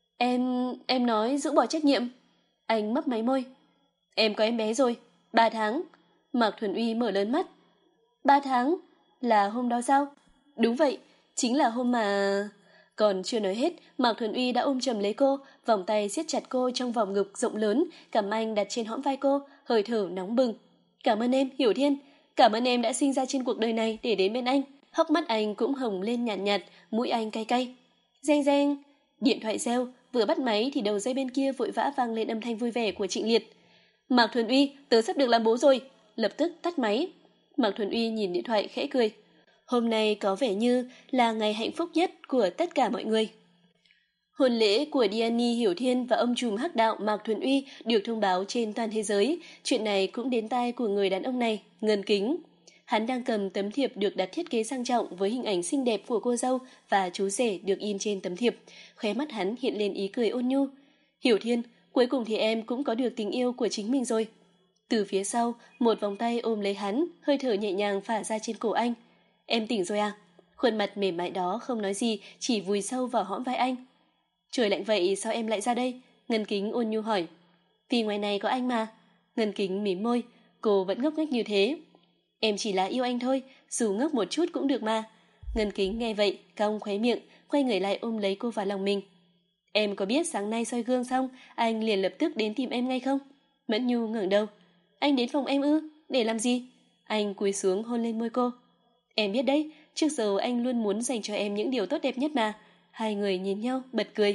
Em nói rũ bỏ trách nhiệm. Anh mấp máy môi. Em có em bé rồi, 3 tháng. Mạc Thuần Uy mở lớn mắt. 3 tháng? Là hôm đó sao? Đúng vậy, chính là hôm mà... Còn chưa nói hết, Mạc Thuần Uy đã ôm chầm lấy cô, vòng tay siết chặt cô trong vòng ngực rộng lớn, cảm anh đặt trên hõm vai cô, hơi thở nóng bừng. Cảm ơn em, Hiểu Thiên. Cảm ơn em đã sinh ra trên cuộc đời này để đến bên anh. Hốc mắt anh cũng hồng lên nhạt nhạt, mũi anh cay cay. Reng reng. Điện thoại reo, vừa bắt máy thì đầu dây bên kia vội vã vang lên âm thanh vui vẻ của Trịnh Liệt. Mạc Thuần Uy, tớ sắp được làm bố rồi. Lập tức tắt máy. Mạc Thuần Uy nhìn điện thoại khẽ cười. Hôm nay có vẻ như là ngày hạnh phúc nhất của tất cả mọi người. Hôn lễ của Diany Hiểu Thiên và ông trùm hắc đạo Mạc Thuần Uy được thông báo trên toàn thế giới. Chuyện này cũng đến tai của người đàn ông này, Ngân Kính. Hắn đang cầm tấm thiệp được đặt thiết kế sang trọng với hình ảnh xinh đẹp của cô dâu và chú rể được in trên tấm thiệp. Khóe mắt hắn hiện lên ý cười ôn nhu. Hiểu Thiên, cuối cùng thì em cũng có được tình yêu của chính mình rồi. Từ phía sau, một vòng tay ôm lấy hắn, hơi thở nhẹ nhàng phả ra trên cổ anh. Em tỉnh rồi à? Khuôn mặt mềm mại đó không nói gì, chỉ vùi sâu vào hõm vai anh. Trời lạnh vậy sao em lại ra đây? Ngân Kính ôn nhu hỏi. Vì ngoài này có anh mà. Ngân Kính mím môi, cô vẫn ngốc nghếch như thế. Em chỉ là yêu anh thôi, dù ngốc một chút cũng được mà. Ngân Kính nghe vậy, cong khóe miệng, quay người lại ôm lấy cô vào lòng mình. Em có biết sáng nay soi gương xong, anh liền lập tức đến tìm em ngay không? Mẫn Nhu ngẩng đầu. Anh đến phòng em ư? Để làm gì? Anh cúi xuống hôn lên môi cô. Em biết đấy, trước giờ anh luôn muốn dành cho em những điều tốt đẹp nhất mà. Hai người nhìn nhau, bật cười.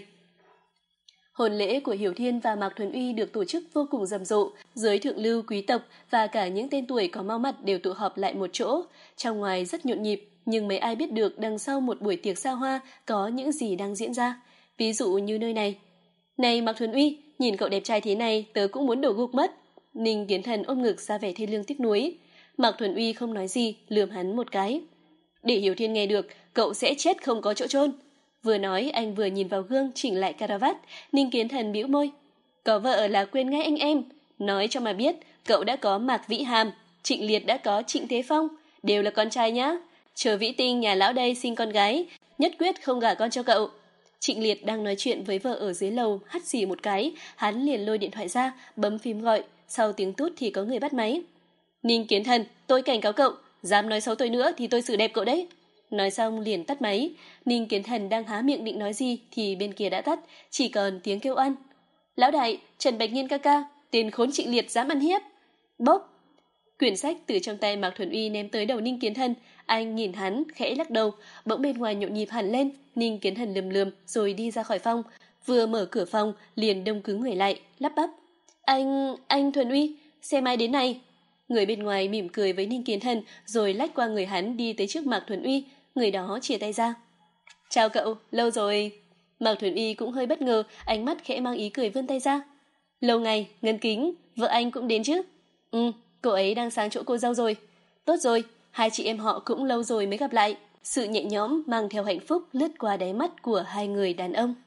Hôn lễ của Hiểu Thiên và Mạc Thuần Uy được tổ chức vô cùng rầm rộ, giới thượng lưu quý tộc và cả những tên tuổi có máu mặt đều tụ họp lại một chỗ. Trong ngoài rất nhộn nhịp, nhưng mấy ai biết được đằng sau một buổi tiệc xa hoa có những gì đang diễn ra. Ví dụ như nơi này. Này Mạc Thuần Uy, nhìn cậu đẹp trai thế này tớ cũng muốn đổ gục mất. Ninh Kiến Thần ôm ngực ra vẻ thê lương tiếc nuối. Mạc Thuần Uy không nói gì, lườm hắn một cái. Để Hiểu Thiên nghe được, cậu sẽ chết không có chỗ chôn. Vừa nói anh vừa nhìn vào gương chỉnh lại caravat. Ninh Kiến Thần bĩu môi. Có vợ là quên ngay anh em. Nói cho mà biết, cậu đã có Mạc Vĩ Hàm, Trịnh Liệt đã có Trịnh Thế Phong, đều là con trai nhá. Chờ Vĩ Tinh nhà lão đây sinh con gái, nhất quyết không gả con cho cậu. Trịnh Liệt đang nói chuyện với vợ ở dưới lầu, hắt xì một cái, hắn liền lôi điện thoại ra, bấm phím gọi, sau tiếng tút thì có người bắt máy. Ninh Kiến Thần, tôi cảnh cáo cậu, dám nói xấu tôi nữa thì tôi xử đẹp cậu đấy. Nói xong liền tắt máy. Ninh Kiến Thần đang há miệng định nói gì thì bên kia đã tắt, chỉ còn tiếng kêu ăn. Lão đại, Trần Bạch Nhiên ca ca, tên khốn Trịnh Liệt dám ăn hiếp. Bốc. Quyển sách từ trong tay Mạc Thuần Uy ném tới đầu Ninh Kiến Thần. Anh nhìn hắn, khẽ lắc đầu, bỗng bên ngoài nhộn nhịp hẳn lên. Ninh Kiến Thần lườm lườm rồi đi ra khỏi phòng. Vừa mở cửa phòng, liền đông cứng người lại, lắp bắp. Anh Thuần Uy, xe mai đến này. Người bên ngoài mỉm cười với Ninh Kiến Thần rồi lách qua người hắn đi tới trước Mạc Thuần Uy. Người đó chìa tay ra. Chào cậu, lâu rồi. Mạc Thuần Uy cũng hơi bất ngờ, ánh mắt khẽ mang ý cười vươn tay ra. Lâu ngày, Ngân Kính, vợ anh cũng đến chứ? Cô ấy đang sang chỗ cô dâu rồi. Tốt rồi, hai chị em họ cũng lâu rồi mới gặp lại. Sự nhẹ nhõm mang theo hạnh phúc lướt qua đáy mắt của hai người đàn ông.